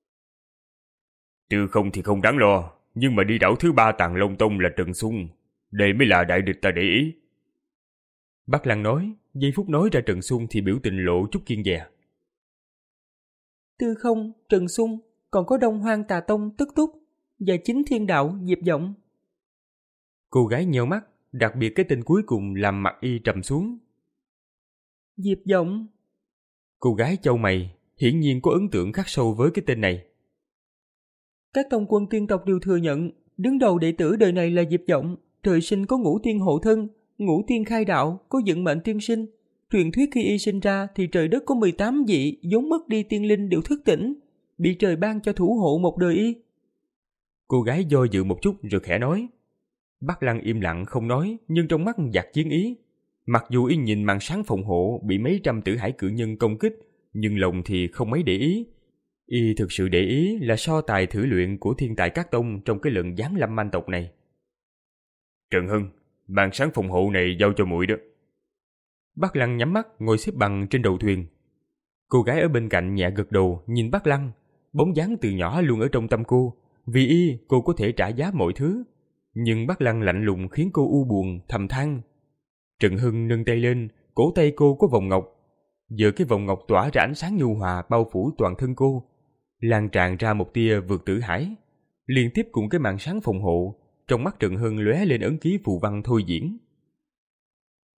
Tư Không thì không đáng lo, nhưng mà đi đảo thứ ba Tàng Long Tông là Trần Xung, đây mới là đại địch ta để ý. Bắc Lăng nói, giây phút nói ra Trần Xung thì biểu tình lộ chút kiêng dè. Tư Không, Trần Xung, còn có Đông Hoang Tà Tông Tức Túc và chính Thiên Đạo Diệp Vọng. Cô gái nheo mắt, đặc biệt cái tên cuối cùng làm mặt y trầm xuống. Diệp Vọng. Cô gái chau mày, hiển nhiên có ấn tượng khắc sâu với cái tên này. Các tông quân tiên tộc đều thừa nhận, đứng đầu đệ tử đời này là Diệp Vọng, trời sinh có ngũ tiên hộ thân, ngũ tiên khai đạo, có vận mệnh tiên sinh. Truyền thuyết khi y sinh ra thì trời đất có mười tám vị vốn mất đi tiên linh đều thức tỉnh, bị trời ban cho thủ hộ một đời y. Cô gái do dự một chút rồi khẽ nói. Bắc Lăng im lặng không nói, nhưng trong mắt dạt chiến ý. Mặc dù y nhìn màn sáng phòng hộ bị mấy trăm Tử Hải cự nhân công kích, nhưng lòng thì không mấy để ý. Y thực sự để ý là so tài thử luyện của thiên tài các tông trong cái lần giáng lâm Man tộc này. Trần Hưng, màn sáng phòng hộ này giao cho muội đó. Bắc Lăng nhắm mắt ngồi xếp bằng trên đầu thuyền. Cô gái ở bên cạnh nhẹ gật đầu nhìn Bắc Lăng, bóng dáng từ nhỏ luôn ở trong tâm cô. Vì y cô có thể trả giá mọi thứ, nhưng Bắc Lăng lạnh lùng khiến cô u buồn thầm than. Trần Hưng nâng tay lên, cổ tay cô có vòng ngọc. Giờ cái vòng ngọc tỏa ra ánh sáng nhu hòa bao phủ toàn thân cô, lan tràn ra một tia vượt Tử Hải. Liên tiếp cùng cái màn sáng phòng hộ, trong mắt Trần Hưng lóe lên ấn ký phù văn thôi diễn.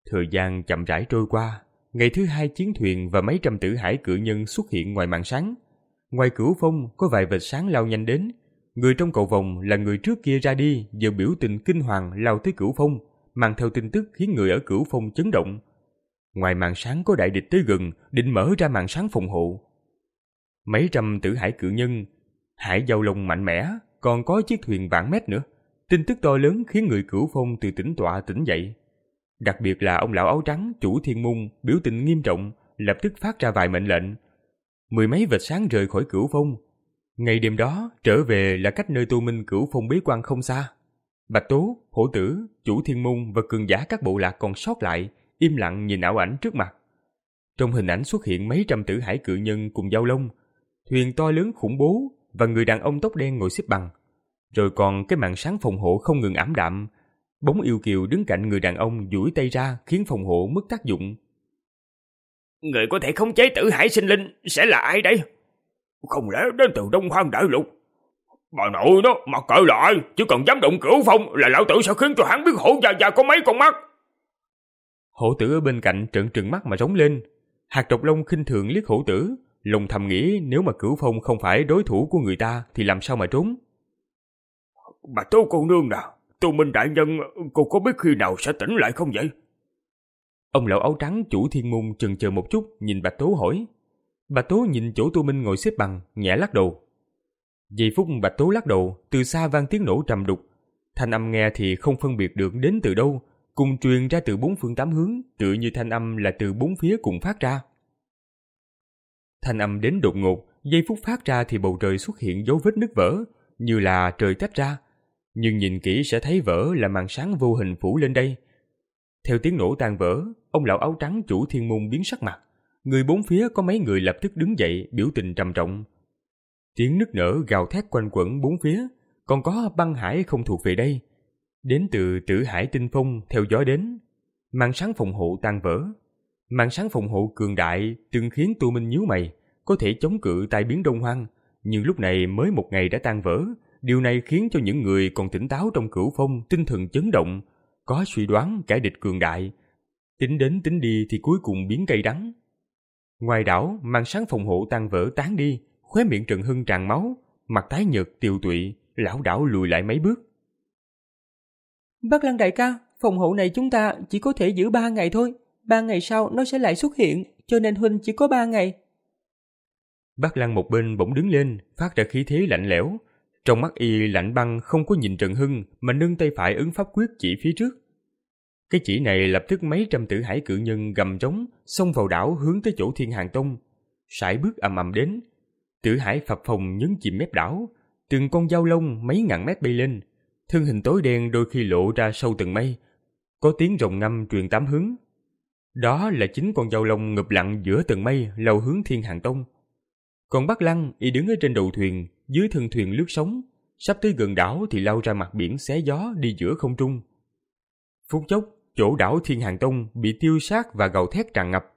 Thời gian chậm rãi trôi qua, ngày thứ hai chiến thuyền và mấy trăm tử hải cự nhân xuất hiện ngoài màn sáng. Ngoài Cửu Phong có vài vệt sáng lao nhanh đến. Người trong cầu vồng là người trước kia ra đi, giờ biểu tình kinh hoàng lao tới Cửu Phong, mang theo tin tức khiến người ở Cửu Phong chấn động. Ngoài màn sáng có đại địch tới gần, định mở ra màn sáng phòng hộ. Mấy trăm tử hải cự nhân, hải giao long mạnh mẽ, còn có chiếc thuyền vạn mét nữa. Tin tức to lớn khiến người Cửu Phong từ tĩnh tọa tỉnh dậy. Đặc biệt là ông lão áo trắng, chủ thiên môn, biểu tình nghiêm trọng, lập tức phát ra vài mệnh lệnh. Mười mấy vệt sáng rời khỏi Cửu Phong. Ngày đêm đó, trở về là cách nơi tu minh Cửu Phong bế quan không xa. Bạch Tố, Hổ Tử, chủ thiên môn và cường giả các bộ lạc còn sót lại, im lặng nhìn ảo ảnh trước mặt. Trong hình ảnh xuất hiện mấy trăm tử hải cự nhân cùng giao long, thuyền to lớn khủng bố và người đàn ông tóc đen ngồi xếp bằng. Rồi còn cái màn sáng phòng hộ không ngừng ảm đạm. Bóng yêu kiều đứng cạnh người đàn ông duỗi tay ra khiến phòng hộ mất tác dụng. Người có thể khống chế tử hải sinh linh sẽ là ai đây? Không lẽ đến từ Đông Hoang Đại Lục? Bà nội đó, mặc kệ lại, chỉ cần dám động Cửu Phong là lão tử sẽ khiến cho hắn biết hổ già già có mấy con mắt. Hổ Tử ở bên cạnh trợn trừng mắt mà rống lên. Hạt Độc Long khinh thường liếc Hổ Tử, lòng thầm nghĩ nếu mà Cửu Phong không phải đối thủ của người ta thì làm sao mà trốn. Bà Tố cô nương nào, Tu Minh đại nhân, cô có biết khi nào sẽ tỉnh lại không vậy? Ông lão áo trắng chủ thiên môn chần chờ một chút nhìn Bạch Tố hỏi. Bạch Tố nhìn chỗ Tu Minh ngồi xếp bằng, nhẹ lắc đầu. Giây phút Bạch Tố lắc đầu, từ xa vang tiếng nổ trầm đục. Thanh âm nghe thì không phân biệt được đến từ đâu, cùng truyền ra từ bốn phương tám hướng, tựa như thanh âm là từ bốn phía cùng phát ra. Thanh âm đến đột ngột, giây phút phát ra thì bầu trời xuất hiện dấu vết nứt vỡ, như là trời tách ra. Nhưng nhìn kỹ sẽ thấy vỡ là màn sáng vô hình phủ lên đây. Theo tiếng nổ tan vỡ, ông lão áo trắng chủ thiên môn biến sắc mặt. Người bốn phía có mấy người lập tức đứng dậy, biểu tình trầm trọng. Tiếng nức nở gào thét quanh quẩn bốn phía, còn có băng hải không thuộc về đây. Đến từ Tử Hải Tinh Phong theo gió đến. Màn sáng phòng hộ tan vỡ. Màn sáng phòng hộ cường đại từng khiến Tu Minh nhíu mày, có thể chống cự tai biến Đông Hoang, nhưng lúc này mới một ngày đã tan vỡ. Điều này khiến cho những người còn tỉnh táo trong Cửu Phong tinh thần chấn động, có suy đoán kẻ địch cường đại. Tính đến tính đi thì cuối cùng biến cay đắng. Ngoài đảo, màn sáng phòng hộ tan vỡ tán đi, khóe miệng Trần Hưng tràn máu, mặt tái nhợt tiều tụy, lảo đảo lùi lại mấy bước. Bắc Lăng đại ca, phòng hộ này chúng ta chỉ có thể giữ ba ngày thôi. Ba ngày sau nó sẽ lại xuất hiện, cho nên huynh chỉ có ba ngày. Bắc Lăng một bên bỗng đứng lên, phát ra khí thế lạnh lẽo. Trong mắt y lạnh băng không có nhìn Trần Hưng mà nâng tay phải ấn pháp quyết chỉ phía trước. Cái chỉ này lập tức mấy trăm tử hải cự nhân gầm trống xông vào đảo hướng tới chỗ Thiên Hàng Tông. Sải bước ầm ầm đến. Tử hải phập phồng nhấn chìm mép đảo, từng con dao lông mấy ngàn mét bay lên, thân hình tối đen đôi khi lộ ra sâu tầng mây, có tiếng rồng ngâm truyền tám hướng. Đó là chính con dao lông ngụp lặn giữa tầng mây lao hướng Thiên Hàng Tông. Còn Bắc Lăng y đứng ở trên đầu thuyền, dưới thân thuyền lướt sóng, sắp tới gần đảo thì lao ra mặt biển xé gió đi giữa không trung. Phút chốc, chỗ đảo Thiên Hàng Tông bị tiêu sát và gào thét tràn ngập.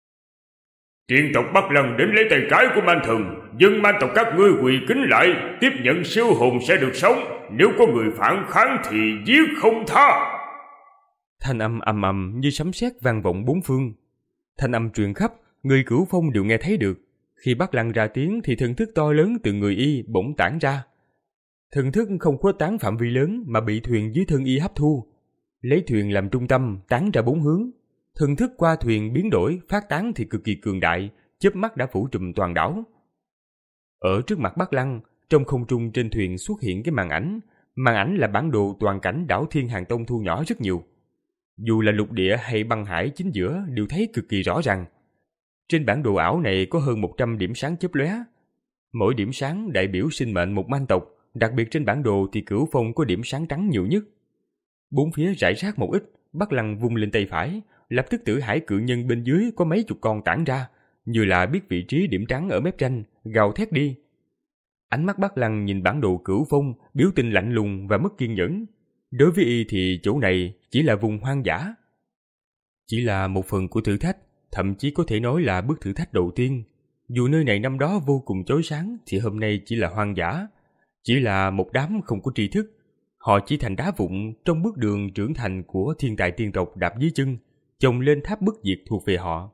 Tiên tộc Bắc Lăng đến lấy tay trái của Man Thần, dân man tộc các ngươi quỳ kính lại, tiếp nhận siêu hồn sẽ được sống, nếu có người phản kháng thì giết không tha. Thanh âm ầm ầm như sấm sét vang vọng bốn phương. Thanh âm truyền khắp, người Cửu Phong đều nghe thấy được. Khi Bắc Lăng ra tiếng thì thần thức to lớn từ người y bỗng tản ra. Thần thức không khuếch tán phạm vi lớn mà bị thuyền dưới thân y hấp thu. Lấy thuyền làm trung tâm tán ra bốn hướng. Thần thức qua thuyền biến đổi, phát tán thì cực kỳ cường đại, chớp mắt đã phủ trùm toàn đảo. Ở trước mặt Bắc Lăng, trong không trung trên thuyền xuất hiện cái màn ảnh. Màn ảnh là bản đồ toàn cảnh đảo Thiên Hàng Tông thu nhỏ rất nhiều. Dù là lục địa hay băng hải chính giữa đều thấy cực kỳ rõ ràng. Trên bản đồ ảo này có hơn một trăm điểm sáng chớp lóe. Mỗi điểm sáng đại biểu sinh mệnh một man tộc, đặc biệt trên bản đồ thì Cửu Phong có điểm sáng trắng nhiều nhất. Bốn phía rải rác một ít, Bắc Lăng vung lên tay phải, lập tức tử hải cự nhân bên dưới có mấy chục con tản ra, như là biết vị trí điểm trắng ở mép tranh, gào thét đi. Ánh mắt Bắc Lăng nhìn bản đồ Cửu Phong, biểu tình lạnh lùng và mất kiên nhẫn. Đối với y thì chỗ này chỉ là vùng hoang dã. Chỉ là một phần của thử thách, thậm chí có thể nói là bước thử thách đầu tiên. Dù nơi này năm đó vô cùng chói sáng thì hôm nay chỉ là hoang dã. Chỉ là một đám không có tri thức. Họ chỉ thành đá vụn trong bước đường trưởng thành của thiên tài tiên tộc đạp dưới chân, chồng lên tháp bất diệt thuộc về họ.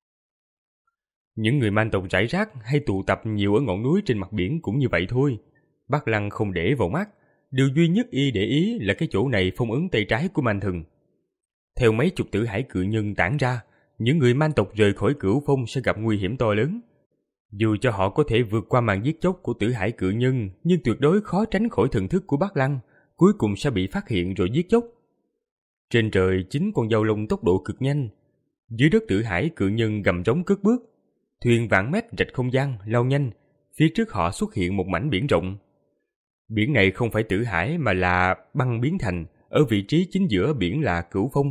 Những người man tộc rải rác hay tụ tập nhiều ở ngọn núi trên mặt biển cũng như vậy thôi. Bác Lăng không để vào mắt, điều duy nhất y để ý là cái chỗ này phong ấn tay trái của man thần. Theo mấy chục tử hải cự nhân tản ra, những người man tộc rời khỏi Cửu Phong sẽ gặp nguy hiểm to lớn. Dù cho họ có thể vượt qua màn giết chóc của tử hải cự nhân, nhưng tuyệt đối khó tránh khỏi thần thức của Bác Lăng, cuối cùng sẽ bị phát hiện rồi giết chóc. Trên trời chín con dao lông tốc độ cực nhanh, dưới đất tử hải cự nhân gầm rống cất bước, thuyền vạn mét rạch không gian lao nhanh, phía trước họ xuất hiện một mảnh biển rộng. Biển này không phải tử hải mà là băng biến thành, ở vị trí chính giữa biển là Cửu Phong.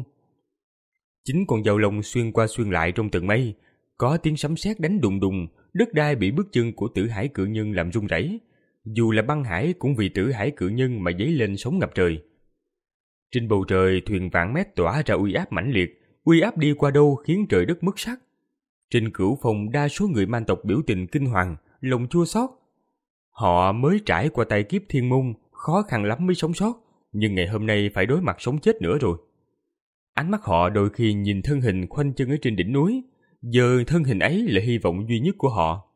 Chín con dao lông xuyên qua xuyên lại trong tầng mây, có tiếng sấm sét đánh đùng đùng, đất đai bị bước chân của tử hải cự nhân làm rung rẩy. Dù là băng hải cũng vì tử hải cự nhân mà dấy lên sóng ngập trời. Trên bầu trời thuyền vạn mét tỏa ra uy áp mãnh liệt, uy áp đi qua đâu khiến trời đất mất sắc. Trên Cửu Phong đa số người man tộc biểu tình kinh hoàng, lòng chua xót. Họ mới trải qua tai kiếp thiên môn, khó khăn lắm mới sống sót, nhưng ngày hôm nay phải đối mặt sống chết nữa rồi. Ánh mắt họ đôi khi nhìn thân hình khoanh chân ở trên đỉnh núi, giờ thân hình ấy là hy vọng duy nhất của họ.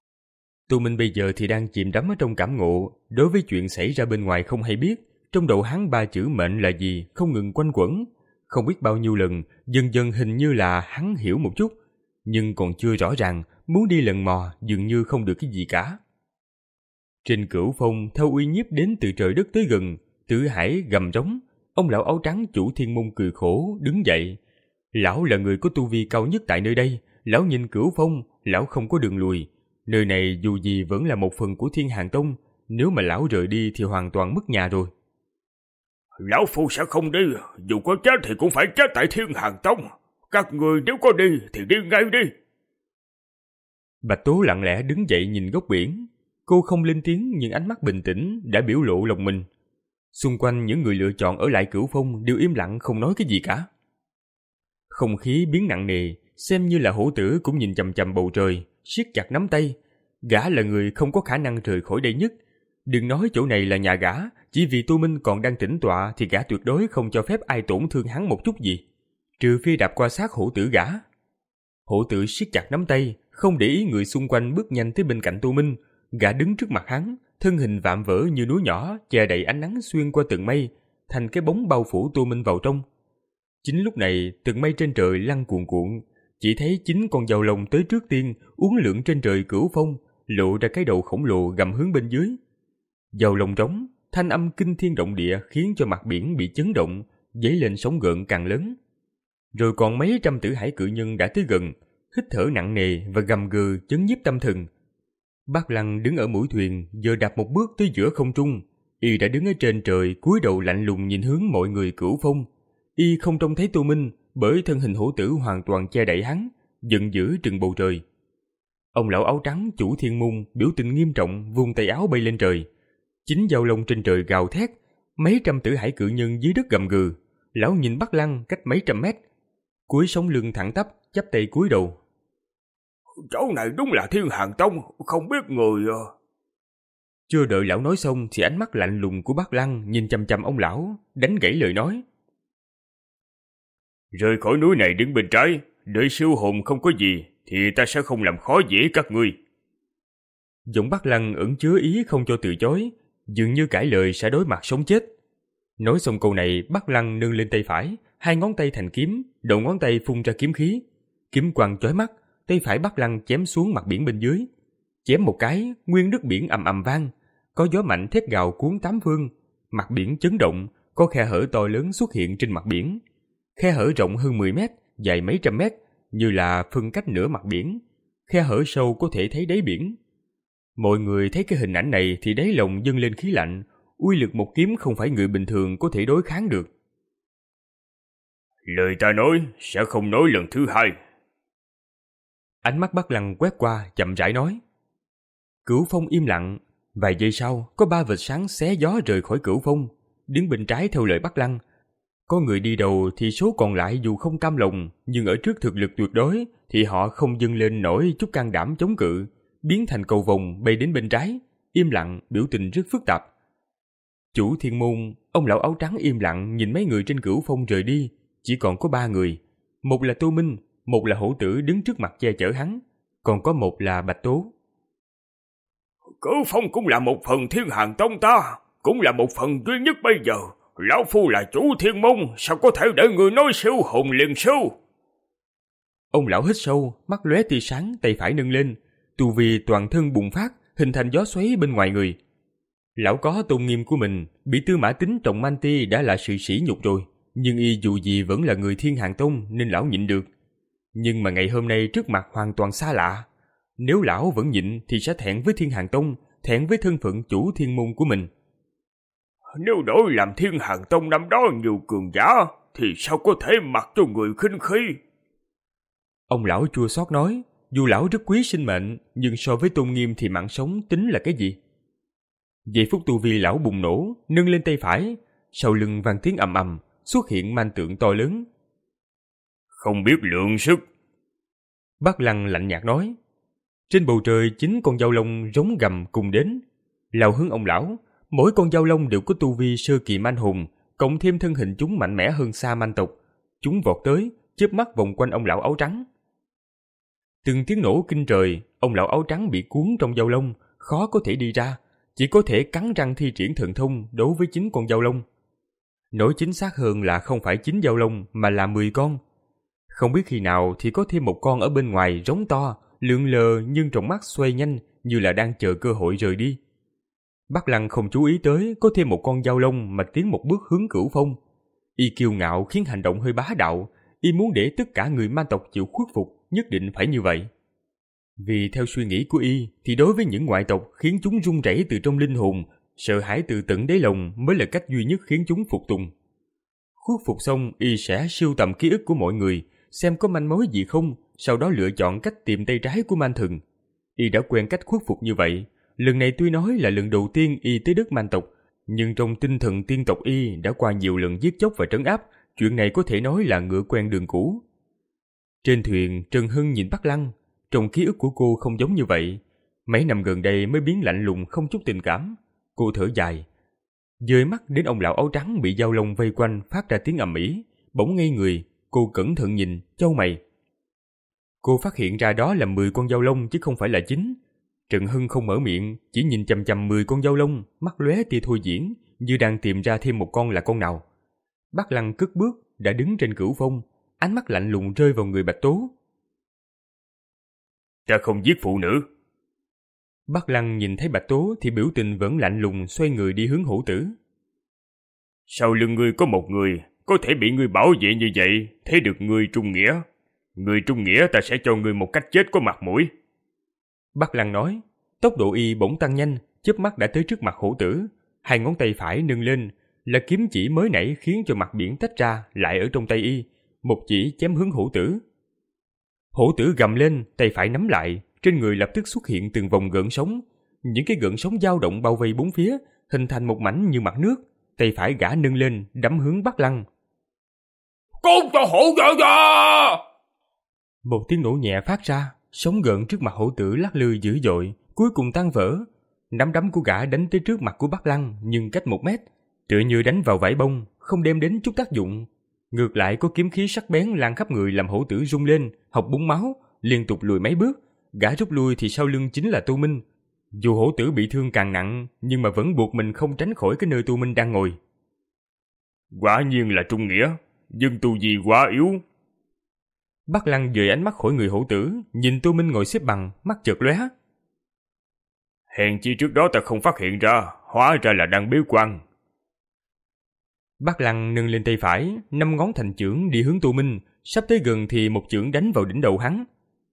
Tô Minh bây giờ thì đang chìm đắm ở trong cảm ngộ, đối với chuyện xảy ra bên ngoài không hay biết, trong đầu hắn ba chữ mệnh là gì không ngừng quanh quẩn, không biết bao nhiêu lần, dần dần hình như là hắn hiểu một chút, nhưng còn chưa rõ ràng, muốn đi lần mò dường như không được cái gì cả. Trên Cửu Phong theo uy nhiếp đến từ trời đất tới gần, tử hải gầm rống, ông lão áo trắng chủ thiên môn cười khổ đứng dậy. Lão là người có tu vi cao nhất tại nơi đây, lão nhìn Cửu Phong, lão không có đường lùi. Nơi này dù gì vẫn là một phần của Thiên Hàn Tông, nếu mà lão rời đi thì hoàn toàn mất nhà rồi. Lão phu sẽ không đi, dù có chết thì cũng phải chết tại Thiên Hàn Tông. Các người nếu có đi thì đi ngay đi. Bạch Tố lặng lẽ đứng dậy nhìn góc biển. Cô không lên tiếng nhưng ánh mắt bình tĩnh đã biểu lộ lòng mình. Xung quanh những người lựa chọn ở lại Cửu Phong đều im lặng không nói cái gì cả. Không khí biến nặng nề, xem như là hổ tử cũng nhìn chằm chằm bầu trời, siết chặt nắm tay. Gã là người không có khả năng rời khỏi đây nhất. Đừng nói chỗ này là nhà gã, chỉ vì Tô Minh còn đang tĩnh tọa thì gã tuyệt đối không cho phép ai tổn thương hắn một chút gì, trừ phi đạp qua sát hổ tử gã. Hổ tử siết chặt nắm tay, không để ý người xung quanh bước nhanh tới bên cạnh Tô Minh. Gã đứng trước mặt hắn, thân hình vạm vỡ như núi nhỏ, che đậy ánh nắng xuyên qua tầng mây, thành cái bóng bao phủ Tô Minh vào trong. Chính lúc này, tầng mây trên trời lăn cuồn cuộn, chỉ thấy chín con dao lông tới trước tiên, uốn lượn trên trời Cửu Phong, lộ ra cái đầu khổng lồ gầm hướng bên dưới. Dao lông rống, thanh âm kinh thiên động địa khiến cho mặt biển bị chấn động, dấy lên sóng gợn càng lớn. Rồi còn mấy trăm tử hải cự nhân đã tới gần, hít thở nặng nề và gầm gừ chấn nhiếp tâm thần. Bác Lăng đứng ở mũi thuyền, giờ đạp một bước tới giữa không trung. Y đã đứng ở trên trời, cúi đầu lạnh lùng nhìn hướng mọi người Cửu Phong. Y không trông thấy Tô Minh, bởi thân hình hổ tử hoàn toàn che đậy hắn, giận dữ trừng bầu trời. Ông lão áo trắng chủ thiên môn biểu tình nghiêm trọng, vung tay áo bay lên trời. Chín dao lông trên trời gào thét, mấy trăm tử hải cự nhân dưới đất gầm gừ. Lão nhìn Bác Lăng cách mấy trăm mét, cúi sống lưng thẳng tắp, chắp tay cúi đầu. Chỗ này đúng là Thiên Hàn Tông, không biết người... Chưa đợi lão nói xong thì ánh mắt lạnh lùng của Bác Lăng nhìn chằm chằm ông lão, đánh gãy lời nói. Rời khỏi núi này đứng bên trái, đợi siêu hồn không có gì thì ta sẽ không làm khó dễ các ngươi. Giọng Bác Lăng ẩn chứa ý không cho từ chối, dường như cãi lời sẽ đối mặt sống chết. Nói xong câu này, Bác Lăng nâng lên tay phải, hai ngón tay thành kiếm, đầu ngón tay phun ra kiếm khí. Kiếm quang chói mắt, tay phải Bác Lăng chém xuống mặt biển bên dưới. Chém một cái, nguyên nước biển ầm ầm vang, có gió mạnh thét gào cuốn tám phương, mặt biển chấn động, có khe hở to lớn xuất hiện trên mặt biển. Khe hở rộng hơn mười mét, dài mấy trăm mét, như là phân cách nửa mặt biển. Khe hở sâu có thể thấy đáy biển. Mọi người thấy cái hình ảnh này thì đáy lòng dâng lên khí lạnh, uy lực một kiếm không phải người bình thường có thể đối kháng được. Lời ta nói sẽ không nói lần thứ hai. Ánh mắt Bác Lăng quét qua, chậm rãi nói. Cửu Phong im lặng, vài giây sau có ba vệt sáng xé gió rời khỏi Cửu Phong, đứng bên trái theo lời Bác Lăng. Có người đi đầu thì số còn lại dù không cam lòng, nhưng ở trước thực lực tuyệt đối thì họ không dâng lên nổi chút can đảm chống cự, biến thành cầu vồng bay đến bên trái, im lặng, biểu tình rất phức tạp. Chủ thiên môn, ông lão áo trắng im lặng nhìn mấy người trên Cửu Phong rời đi, chỉ còn có ba người. Một là Tô Minh, một là Hổ Tử đứng trước mặt che chở hắn, còn có một là Bạch Tố. Cửu Phong cũng là một phần Thiên Hàn Tông ta, cũng là một phần duy nhất bây giờ. Lão phu là chủ thiên môn, sao có thể để người nói siêu hồn liền siêu? Ông lão hít sâu, mắt lóe tia sáng, tay phải nâng lên, tu vi toàn thân bùng phát, hình thành gió xoáy bên ngoài người. Lão có tôn nghiêm của mình, bị Tư Mã Tín trọng man ti đã là sự sỉ nhục rồi, nhưng y dù gì vẫn là người Thiên Hàn Tông nên lão nhịn được. Nhưng mà ngày hôm nay trước mặt hoàn toàn xa lạ, nếu lão vẫn nhịn thì sẽ thẹn với Thiên Hàn Tông, thẹn với thân phận chủ thiên môn của mình. Nếu đổi làm Thiên Hàn Tông năm đó nhiều cường giả, thì sao có thể mặc cho người khinh khi? Ông lão chua xót nói, dù lão rất quý sinh mệnh, nhưng so với tôn nghiêm thì mạng sống tính là cái gì? Giây phút tu vi lão bùng nổ, nâng lên tay phải, sau lưng vang tiếng ầm ầm, xuất hiện man tượng to lớn. Không biết lượng sức. Bác Lăng lạnh nhạt nói. Trên bầu trời chín con dao long rống gầm cùng đến, lao hướng ông lão. Mỗi con dao long đều có tu vi sơ kỳ man hùng, cộng thêm thân hình chúng mạnh mẽ hơn xa man tộc. Chúng vọt tới, chớp mắt vòng quanh ông lão áo trắng. Từng tiếng nổ kinh trời, ông lão áo trắng bị cuốn trong dao long, khó có thể đi ra, chỉ có thể cắn răng thi triển thần thông đối với chín con dao long. Nói chính xác hơn là không phải chín dao long mà là mười con. Không biết khi nào thì có thêm một con ở bên ngoài rống to, lượn lờ nhưng trong mắt xoay nhanh như là đang chờ cơ hội rời đi. Bắc Lăng không chú ý tới có thêm một con dao long mà tiến một bước hướng Cửu Phong. Y kiêu ngạo khiến hành động hơi bá đạo, y muốn để tất cả người man tộc chịu khuất phục, nhất định phải như vậy. Vì theo suy nghĩ của y thì đối với những ngoại tộc khiến chúng run rẩy từ trong linh hồn, sợ hãi từ tận đáy lòng mới là cách duy nhất khiến chúng phục tùng. Khuất phục xong, y sẽ sưu tầm ký ức của mọi người, xem có manh mối gì không, sau đó lựa chọn cách tìm tay trái của man thần. Y đã quen cách khuất phục như vậy. Lần này tuy nói là lần đầu tiên y tới đất man tộc, nhưng trong tinh thần tiên tộc y đã qua nhiều lần giết chóc và trấn áp, chuyện này có thể nói là ngựa quen đường cũ. Trên thuyền, Trần Hưng nhìn Bắc Lăng, trong ký ức của cô không giống như vậy. Mấy năm gần đây mới biến lạnh lùng không chút tình cảm. Cô thở dài, dời mắt đến ông lão áo trắng bị dao long vây quanh phát ra tiếng ầm ĩ, bỗng ngây người. Cô cẩn thận nhìn, chau mày. Cô phát hiện ra đó là mười con dao long chứ không phải là chín. Trần Hưng không mở miệng, chỉ nhìn chằm chằm mười con dao long, mắt lóe tia thôi diễn, như đang tìm ra thêm một con là con nào. Bắc Lăng cất bước, đã đứng trên Cửu Phong, ánh mắt lạnh lùng rơi vào người Bạch Tố. Ta không giết phụ nữ. Bắc Lăng nhìn thấy Bạch Tố thì biểu tình vẫn lạnh lùng, xoay người đi hướng Hổ Tử. Sau lưng ngươi có một người, có thể bị ngươi bảo vệ như vậy, thấy được ngươi trung nghĩa. Người trung nghĩa ta sẽ cho ngươi một cách chết có mặt mũi. Bắc Lăng nói, tốc độ y bỗng tăng nhanh, chớp mắt đã tới trước mặt Hổ Tử. Hai ngón tay phải nâng lên, là kiếm chỉ mới nãy khiến cho mặt biển tách ra lại ở trong tay y, một chỉ chém hướng Hổ Tử. Hổ Tử gầm lên, tay phải nắm lại, trên người lập tức xuất hiện từng vòng gợn sóng. Những cái gợn sóng dao động bao vây bốn phía, hình thành một mảnh như mặt nước. Tay phải gã nâng lên, đấm hướng Bắc Lăng. Cút cho hổ vợ ra! Một tiếng nổ nhẹ phát ra, sóng gợn trước mặt Hổ Tử lắc lư dữ dội, cuối cùng tan vỡ. Nắm đấm của gã đánh tới trước mặt của Bắc Lăng, nhưng cách một mét, tựa như đánh vào vải bông, không đem đến chút tác dụng. Ngược lại có kiếm khí sắc bén lan khắp người làm Hổ Tử rung lên, học búng máu, liên tục lùi mấy bước. Gã rút lui thì sau lưng chính là Tô Minh. Dù Hổ Tử bị thương càng nặng, nhưng mà vẫn buộc mình không tránh khỏi cái nơi Tô Minh đang ngồi. Quả nhiên là trung nghĩa, nhưng tu vi quá yếu. Bắc Lăng dời ánh mắt khỏi người Hổ Tử, nhìn Tô Minh ngồi xếp bằng, mắt chợt lóe. Hèn chi trước đó ta không phát hiện ra, hóa ra là đang bế quan. Bắc Lăng nâng lên tay phải, năm ngón thành chưởng đi hướng Tô Minh, sắp tới gần thì một chưởng đánh vào đỉnh đầu hắn.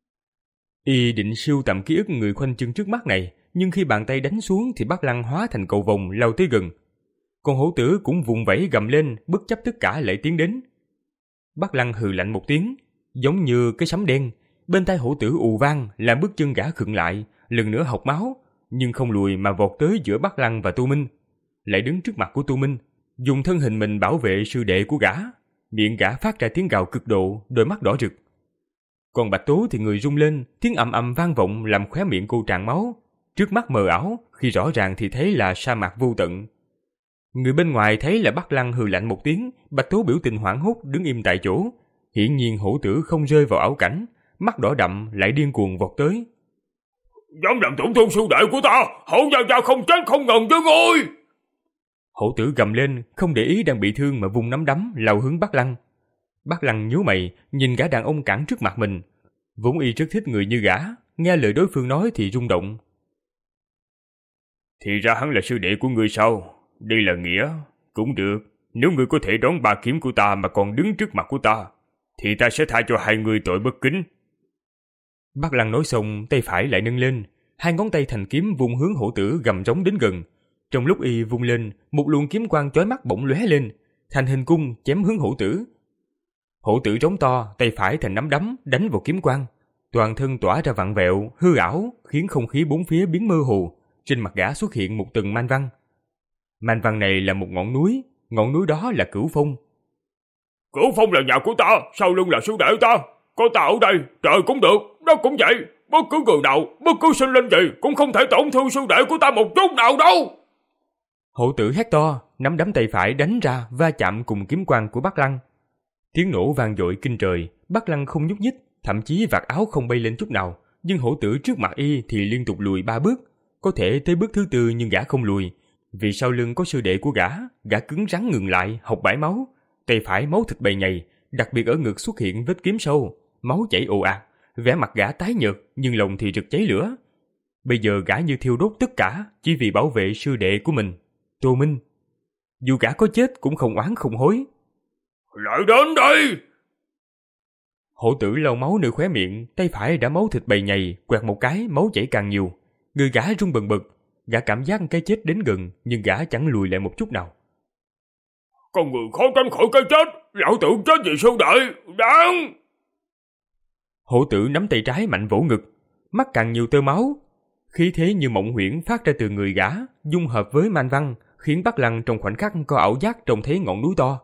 Y định sưu tầm ký ức người khoanh chân trước mắt này, nhưng khi bàn tay đánh xuống thì Bắc Lăng hóa thành cầu vồng lao tới gần. Con Hổ Tử cũng vùng vẫy gầm lên, bất chấp tất cả lại tiến đến. Bắc Lăng hừ lạnh một tiếng, giống như cái sấm đen, bên tai Hổ Tử ù vang làm bước chân gã khựng lại, lần nữa học máu, nhưng không lùi mà vọt tới giữa Bắc Lăng và Tô Minh, lại đứng trước mặt của Tô Minh, dùng thân hình mình bảo vệ sư đệ của gã. Miệng gã phát ra tiếng gào cực độ, đôi mắt đỏ rực. Còn Bạch Tố thì người rung lên, tiếng ầm ầm vang vọng làm khóe miệng cô tràn máu, trước mắt mờ ảo, khi rõ ràng thì thấy là sa mạc vô tận. Người bên ngoài thấy là Bắc Lăng hừ lạnh một tiếng, Bạch Tố biểu tình hoảng hốt đứng im tại chỗ, Hiển nhiên hổ tử không rơi vào ảo cảnh, mắt đỏ đậm lại điên cuồng vọt tới. Dám làm tổn thương sư đệ của ta, hổ gia gia không chết không ngần với ngươi. Hổ tử gầm lên, không để ý đang bị thương mà vung nắm đấm lao hướng Bắc Lăng. Bắc Lăng nhíu mày, nhìn gã đàn ông cản trước mặt mình. Vốn y rất thích người như gã, nghe lời đối phương nói thì rung động. Thì ra hắn là sư đệ của ngươi sao? Đây là nghĩa. Cũng được, nếu ngươi có thể đón ba kiếm của ta mà còn đứng trước mặt của ta, thì ta sẽ tha cho hai người tội bất kính. Bắc Lăng nói xong, tay phải lại nâng lên, hai ngón tay thành kiếm vung hướng hổ tử gầm rống đến gần. Trong lúc y vung lên, một luồng kiếm quang chói mắt bỗng lóe lên, thành hình cung chém hướng hổ tử. Hổ tử rống to, tay phải thành nắm đấm đánh vào kiếm quang, toàn thân tỏa ra vặn vẹo, hư ảo, khiến không khí bốn phía biến mơ hồ. Trên mặt gã xuất hiện một từng man văn. Man văn này là một ngọn núi, ngọn núi đó là Cửu Phong. Cửu Phong là nhà của ta, sau lưng là sư đệ ta. Có ta ở đây, trời cũng được, đất cũng vậy. Bất cứ người nào, bất cứ sinh linh gì cũng không thể tổn thương sư đệ của ta một chút nào đâu. Hổ tử hét to, nắm đấm tay phải đánh ra va chạm cùng kiếm quang của Bắc Lăng. Tiếng nổ vang dội kinh trời, Bắc Lăng không nhúc nhích, thậm chí vạt áo không bay lên chút nào, nhưng hổ tử trước mặt y thì liên tục lùi ba bước, có thể tới bước thứ tư nhưng gã không lùi, vì sau lưng có sư đệ của gã, gã cứng rắn ngừng lại, học bãi máu, tay phải máu thịt bầy nhầy, đặc biệt ở ngực xuất hiện vết kiếm sâu, máu chảy ồ ạt, vẻ mặt gã tái nhợt nhưng lòng thì rực cháy lửa. Bây giờ gã như thiêu đốt tất cả chỉ vì bảo vệ sư đệ của mình, Tô Minh. Dù gã có chết cũng không oán không hối. Lại đến đây! Hổ tử lau máu nơi khóe miệng, tay phải đã máu thịt bầy nhầy, quẹt một cái máu chảy càng nhiều. Người gã run bần bật, gã cảm giác cái chết đến gần nhưng gã chẳng lùi lại một chút nào. Con người khó tránh khỏi cái chết, lão tử chết vì sư đệ, đáng! Hổ tử nắm tay trái mạnh vỗ ngực, mắt càng nhiều tơ máu. Khí thế như mộng huyễn phát ra từ người gã, dung hợp với man văn, khiến Bắc Lăng trong khoảnh khắc có ảo giác trông thấy ngọn núi to.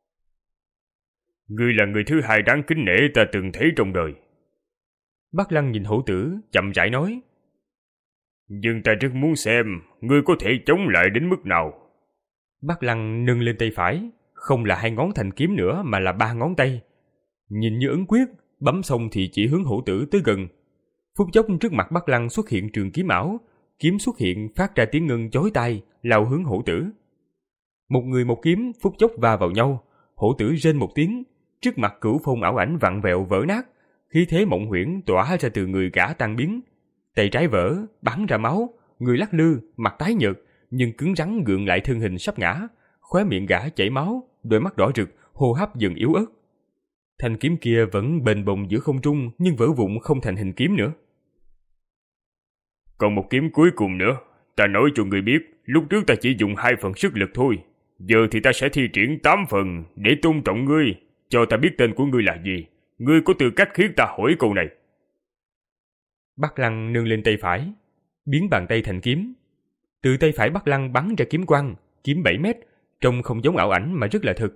Ngươi là người thứ hai đáng kính nể ta từng thấy trong đời. Bắc Lăng nhìn hổ tử, chậm rãi nói. Nhưng ta rất muốn xem, ngươi có thể chống lại đến mức nào. Bắc Lăng nâng lên tay phải, không là hai ngón thành kiếm nữa mà là ba ngón tay. Nhìn như ấn quyết, bấm xong thì chỉ hướng hổ tử tới gần. Phút chốc trước mặt Bắc Lăng xuất hiện trường kiếm ảo, kiếm xuất hiện phát ra tiếng ngân chói tai, lao hướng hổ tử. Một người một kiếm phút chốc va vào nhau, hổ tử rên một tiếng, trước mặt Cửu Phong ảo ảnh vặn vẹo vỡ nát, khí thế mộng huyễn tỏa ra từ người gã tan biến. Tay trái vỡ, bắn ra máu, người lắc lư, mặt tái nhợt, nhưng cứng rắn gượng lại thân hình sắp ngã, khóe miệng gã chảy máu, đôi mắt đỏ rực, hô hấp dần yếu ớt. Thanh kiếm kia vẫn bền bồng giữa không trung nhưng vỡ vụn không thành hình kiếm nữa. Còn một kiếm cuối cùng nữa, ta nói cho ngươi biết, lúc trước ta chỉ dùng hai phần sức lực thôi, giờ thì ta sẽ thi triển tám phần để tôn trọng ngươi, cho ta biết tên của ngươi là gì, ngươi có tư cách khiến ta hỏi câu này. Bắc Lăng nâng lên tay phải, biến bàn tay thành kiếm. Từ tay phải Bắc Lăng bắn ra kiếm quang, kiếm bảy mét, trông không giống ảo ảnh mà rất là thực.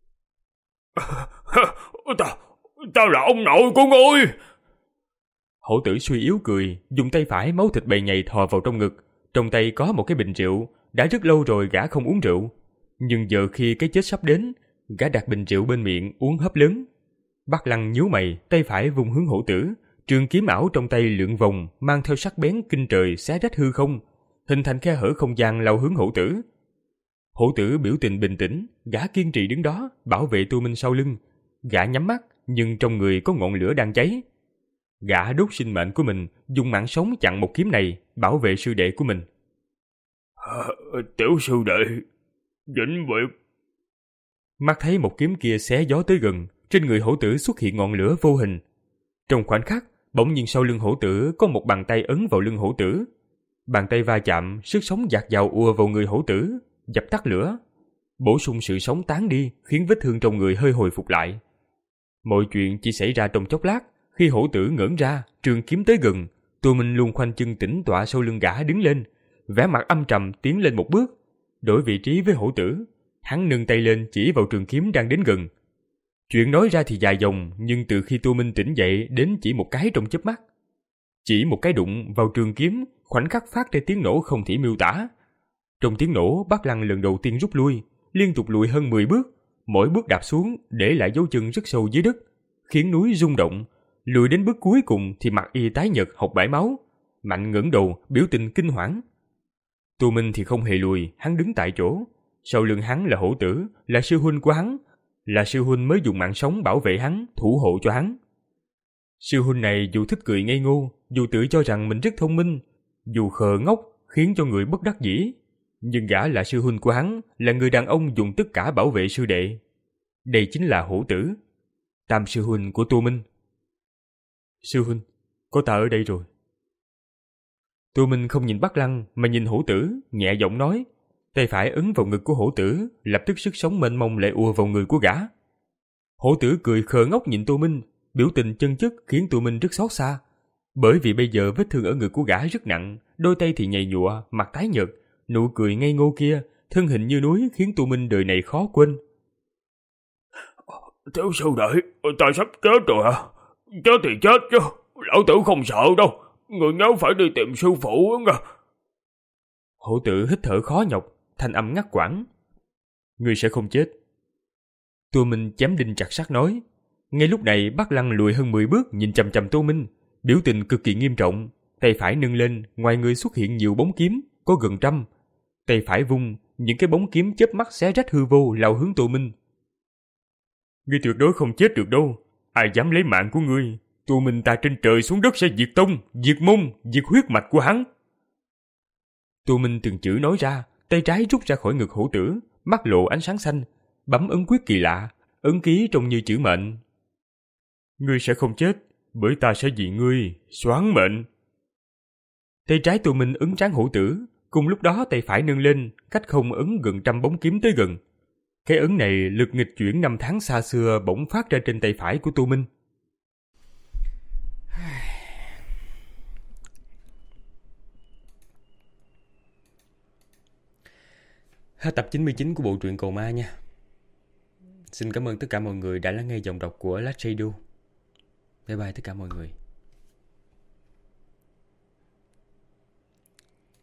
ta, ta là ông nội của ngươi! Hổ tử suy yếu cười, dùng tay phải máu thịt bầy nhầy thò vào trong ngực. Trong tay có một cái bình rượu, đã rất lâu rồi gã không uống rượu. Nhưng giờ khi cái chết sắp đến, gã đặt bình rượu bên miệng uống hớp lớn. Bắc Lăng nhíu mày, tay phải vung hướng hổ tử, trường kiếm ảo trong tay lượn vòng, mang theo sắc bén kinh trời xé rách hư không, hình thành khe hở không gian lao hướng hổ tử. Hổ tử biểu tình bình tĩnh, gã kiên trì đứng đó, bảo vệ Tô Minh sau lưng. Gã nhắm mắt, nhưng trong người có ngọn lửa đang cháy. Gã đốt sinh mệnh của mình, dùng mạng sống chặn một kiếm này, bảo vệ sư đệ của mình. À, tiểu sư đệ, vĩnh biệt. Mắt thấy một kiếm kia xé gió tới gần, trên người hổ tử xuất hiện ngọn lửa vô hình. Trong khoảnh khắc, bỗng nhiên sau lưng hổ tử có một bàn tay ấn vào lưng hổ tử. Bàn tay va chạm, sức sống dạt dào ùa vào người hổ tử, dập tắt lửa, bổ sung sự sống tán đi, khiến vết thương trong người hơi hồi phục lại. Mọi chuyện chỉ xảy ra trong chốc lát. Khi hổ tử ngẩng ra, trường kiếm tới gần, Tô Minh luôn khoanh chân tĩnh tọa sau lưng gã đứng lên, vẻ mặt âm trầm tiến lên một bước, đổi vị trí với hổ tử. Hắn nâng tay lên chỉ vào trường kiếm đang đến gần. Chuyện nói ra thì dài dòng, nhưng từ khi Tô Minh tỉnh dậy đến chỉ một cái trong chớp mắt. Chỉ một cái đụng vào trường kiếm, khoảnh khắc phát ra tiếng nổ không thể miêu tả. Trong tiếng nổ, Bắc Lăng lần đầu tiên rút lui, liên tục lùi hơn mười bước, mỗi bước đạp xuống để lại dấu chân rất sâu dưới đất, khiến núi rung động. Lùi đến bước cuối cùng thì mặt y tái nhợt hộc bãi máu. Mạnh ngẩng đầu biểu tình kinh hoảng. Tô Minh thì không hề lùi, hắn đứng tại chỗ. Sau lưng hắn là Hổ Tử, là sư huynh của hắn, là sư huynh mới dùng mạng sống bảo vệ hắn, thủ hộ cho hắn. Sư huynh này dù thích cười ngây ngô, dù tự cho rằng mình rất thông minh, dù khờ ngốc khiến cho người bất đắc dĩ, nhưng gã là sư huynh của hắn, là người đàn ông dùng tất cả bảo vệ sư đệ. Đây chính là Hổ Tử, tam sư huynh của Tô Minh. Sư huynh, có ta ở đây rồi. Tô Minh không nhìn Bắc Lăng mà nhìn Hổ Tử, nhẹ giọng nói, tay phải ấn vào ngực của Hổ Tử, lập tức sức sống mênh mông lại ùa vào người của gã. Hổ Tử cười khờ ngốc nhìn Tô Minh, biểu tình chân chất khiến Tô Minh rất xót xa. Bởi vì bây giờ vết thương ở ngực của gã rất nặng, đôi tay thì nhầy nhụa, mặt tái nhợt, nụ cười ngây ngô kia, thân hình như núi khiến Tô Minh đời này khó quên. Thiếu sư đệ, ta sắp chết rồi à? Chết thì chết chứ, lão tử không sợ đâu. Người nhớ phải đi tìm sư phụ nha. Hổ Tử hít thở khó nhọc, thanh âm ngắt quãng. Ngươi sẽ không chết. Tô Minh chém đinh chặt sắt nói. Ngay lúc này Bắc Lăng lùi hơn mười bước nhìn chằm chằm Tô Minh, biểu tình cực kỳ nghiêm trọng. Tay phải nâng lên, ngoài người xuất hiện nhiều bóng kiếm, có gần trăm. Tay phải vung, những cái bóng kiếm chớp mắt xé rách hư vô lao hướng Tô Minh. Ngươi tuyệt đối không chết được đâu. Ai dám lấy mạng của ngươi, Tô Minh ta trên trời xuống đất sẽ diệt tông, diệt môn, diệt huyết mạch của hắn. Tô Minh từng chữ nói ra, tay trái rút ra khỏi ngực Hổ Tử, mắt lộ ánh sáng xanh, bấm ấn quyết kỳ lạ, ấn ký trông như chữ mệnh. Ngươi sẽ không chết, bởi ta sẽ vì ngươi, xoán mệnh. Tay trái Tô Minh ấn trán Hổ Tử, cùng lúc đó tay phải nâng lên, cách không ấn gần trăm bóng kiếm tới gần. Cái ấn này lực nghịch chuyển năm tháng xa xưa bỗng phát ra trên tay phải của Tô Minh. Hết tập chín mươi chín của bộ truyện Cầu Ma nha. Xin cảm ơn tất cả mọi người đã lắng nghe giọng đọc của Last Radio. Bye bye tất cả mọi người.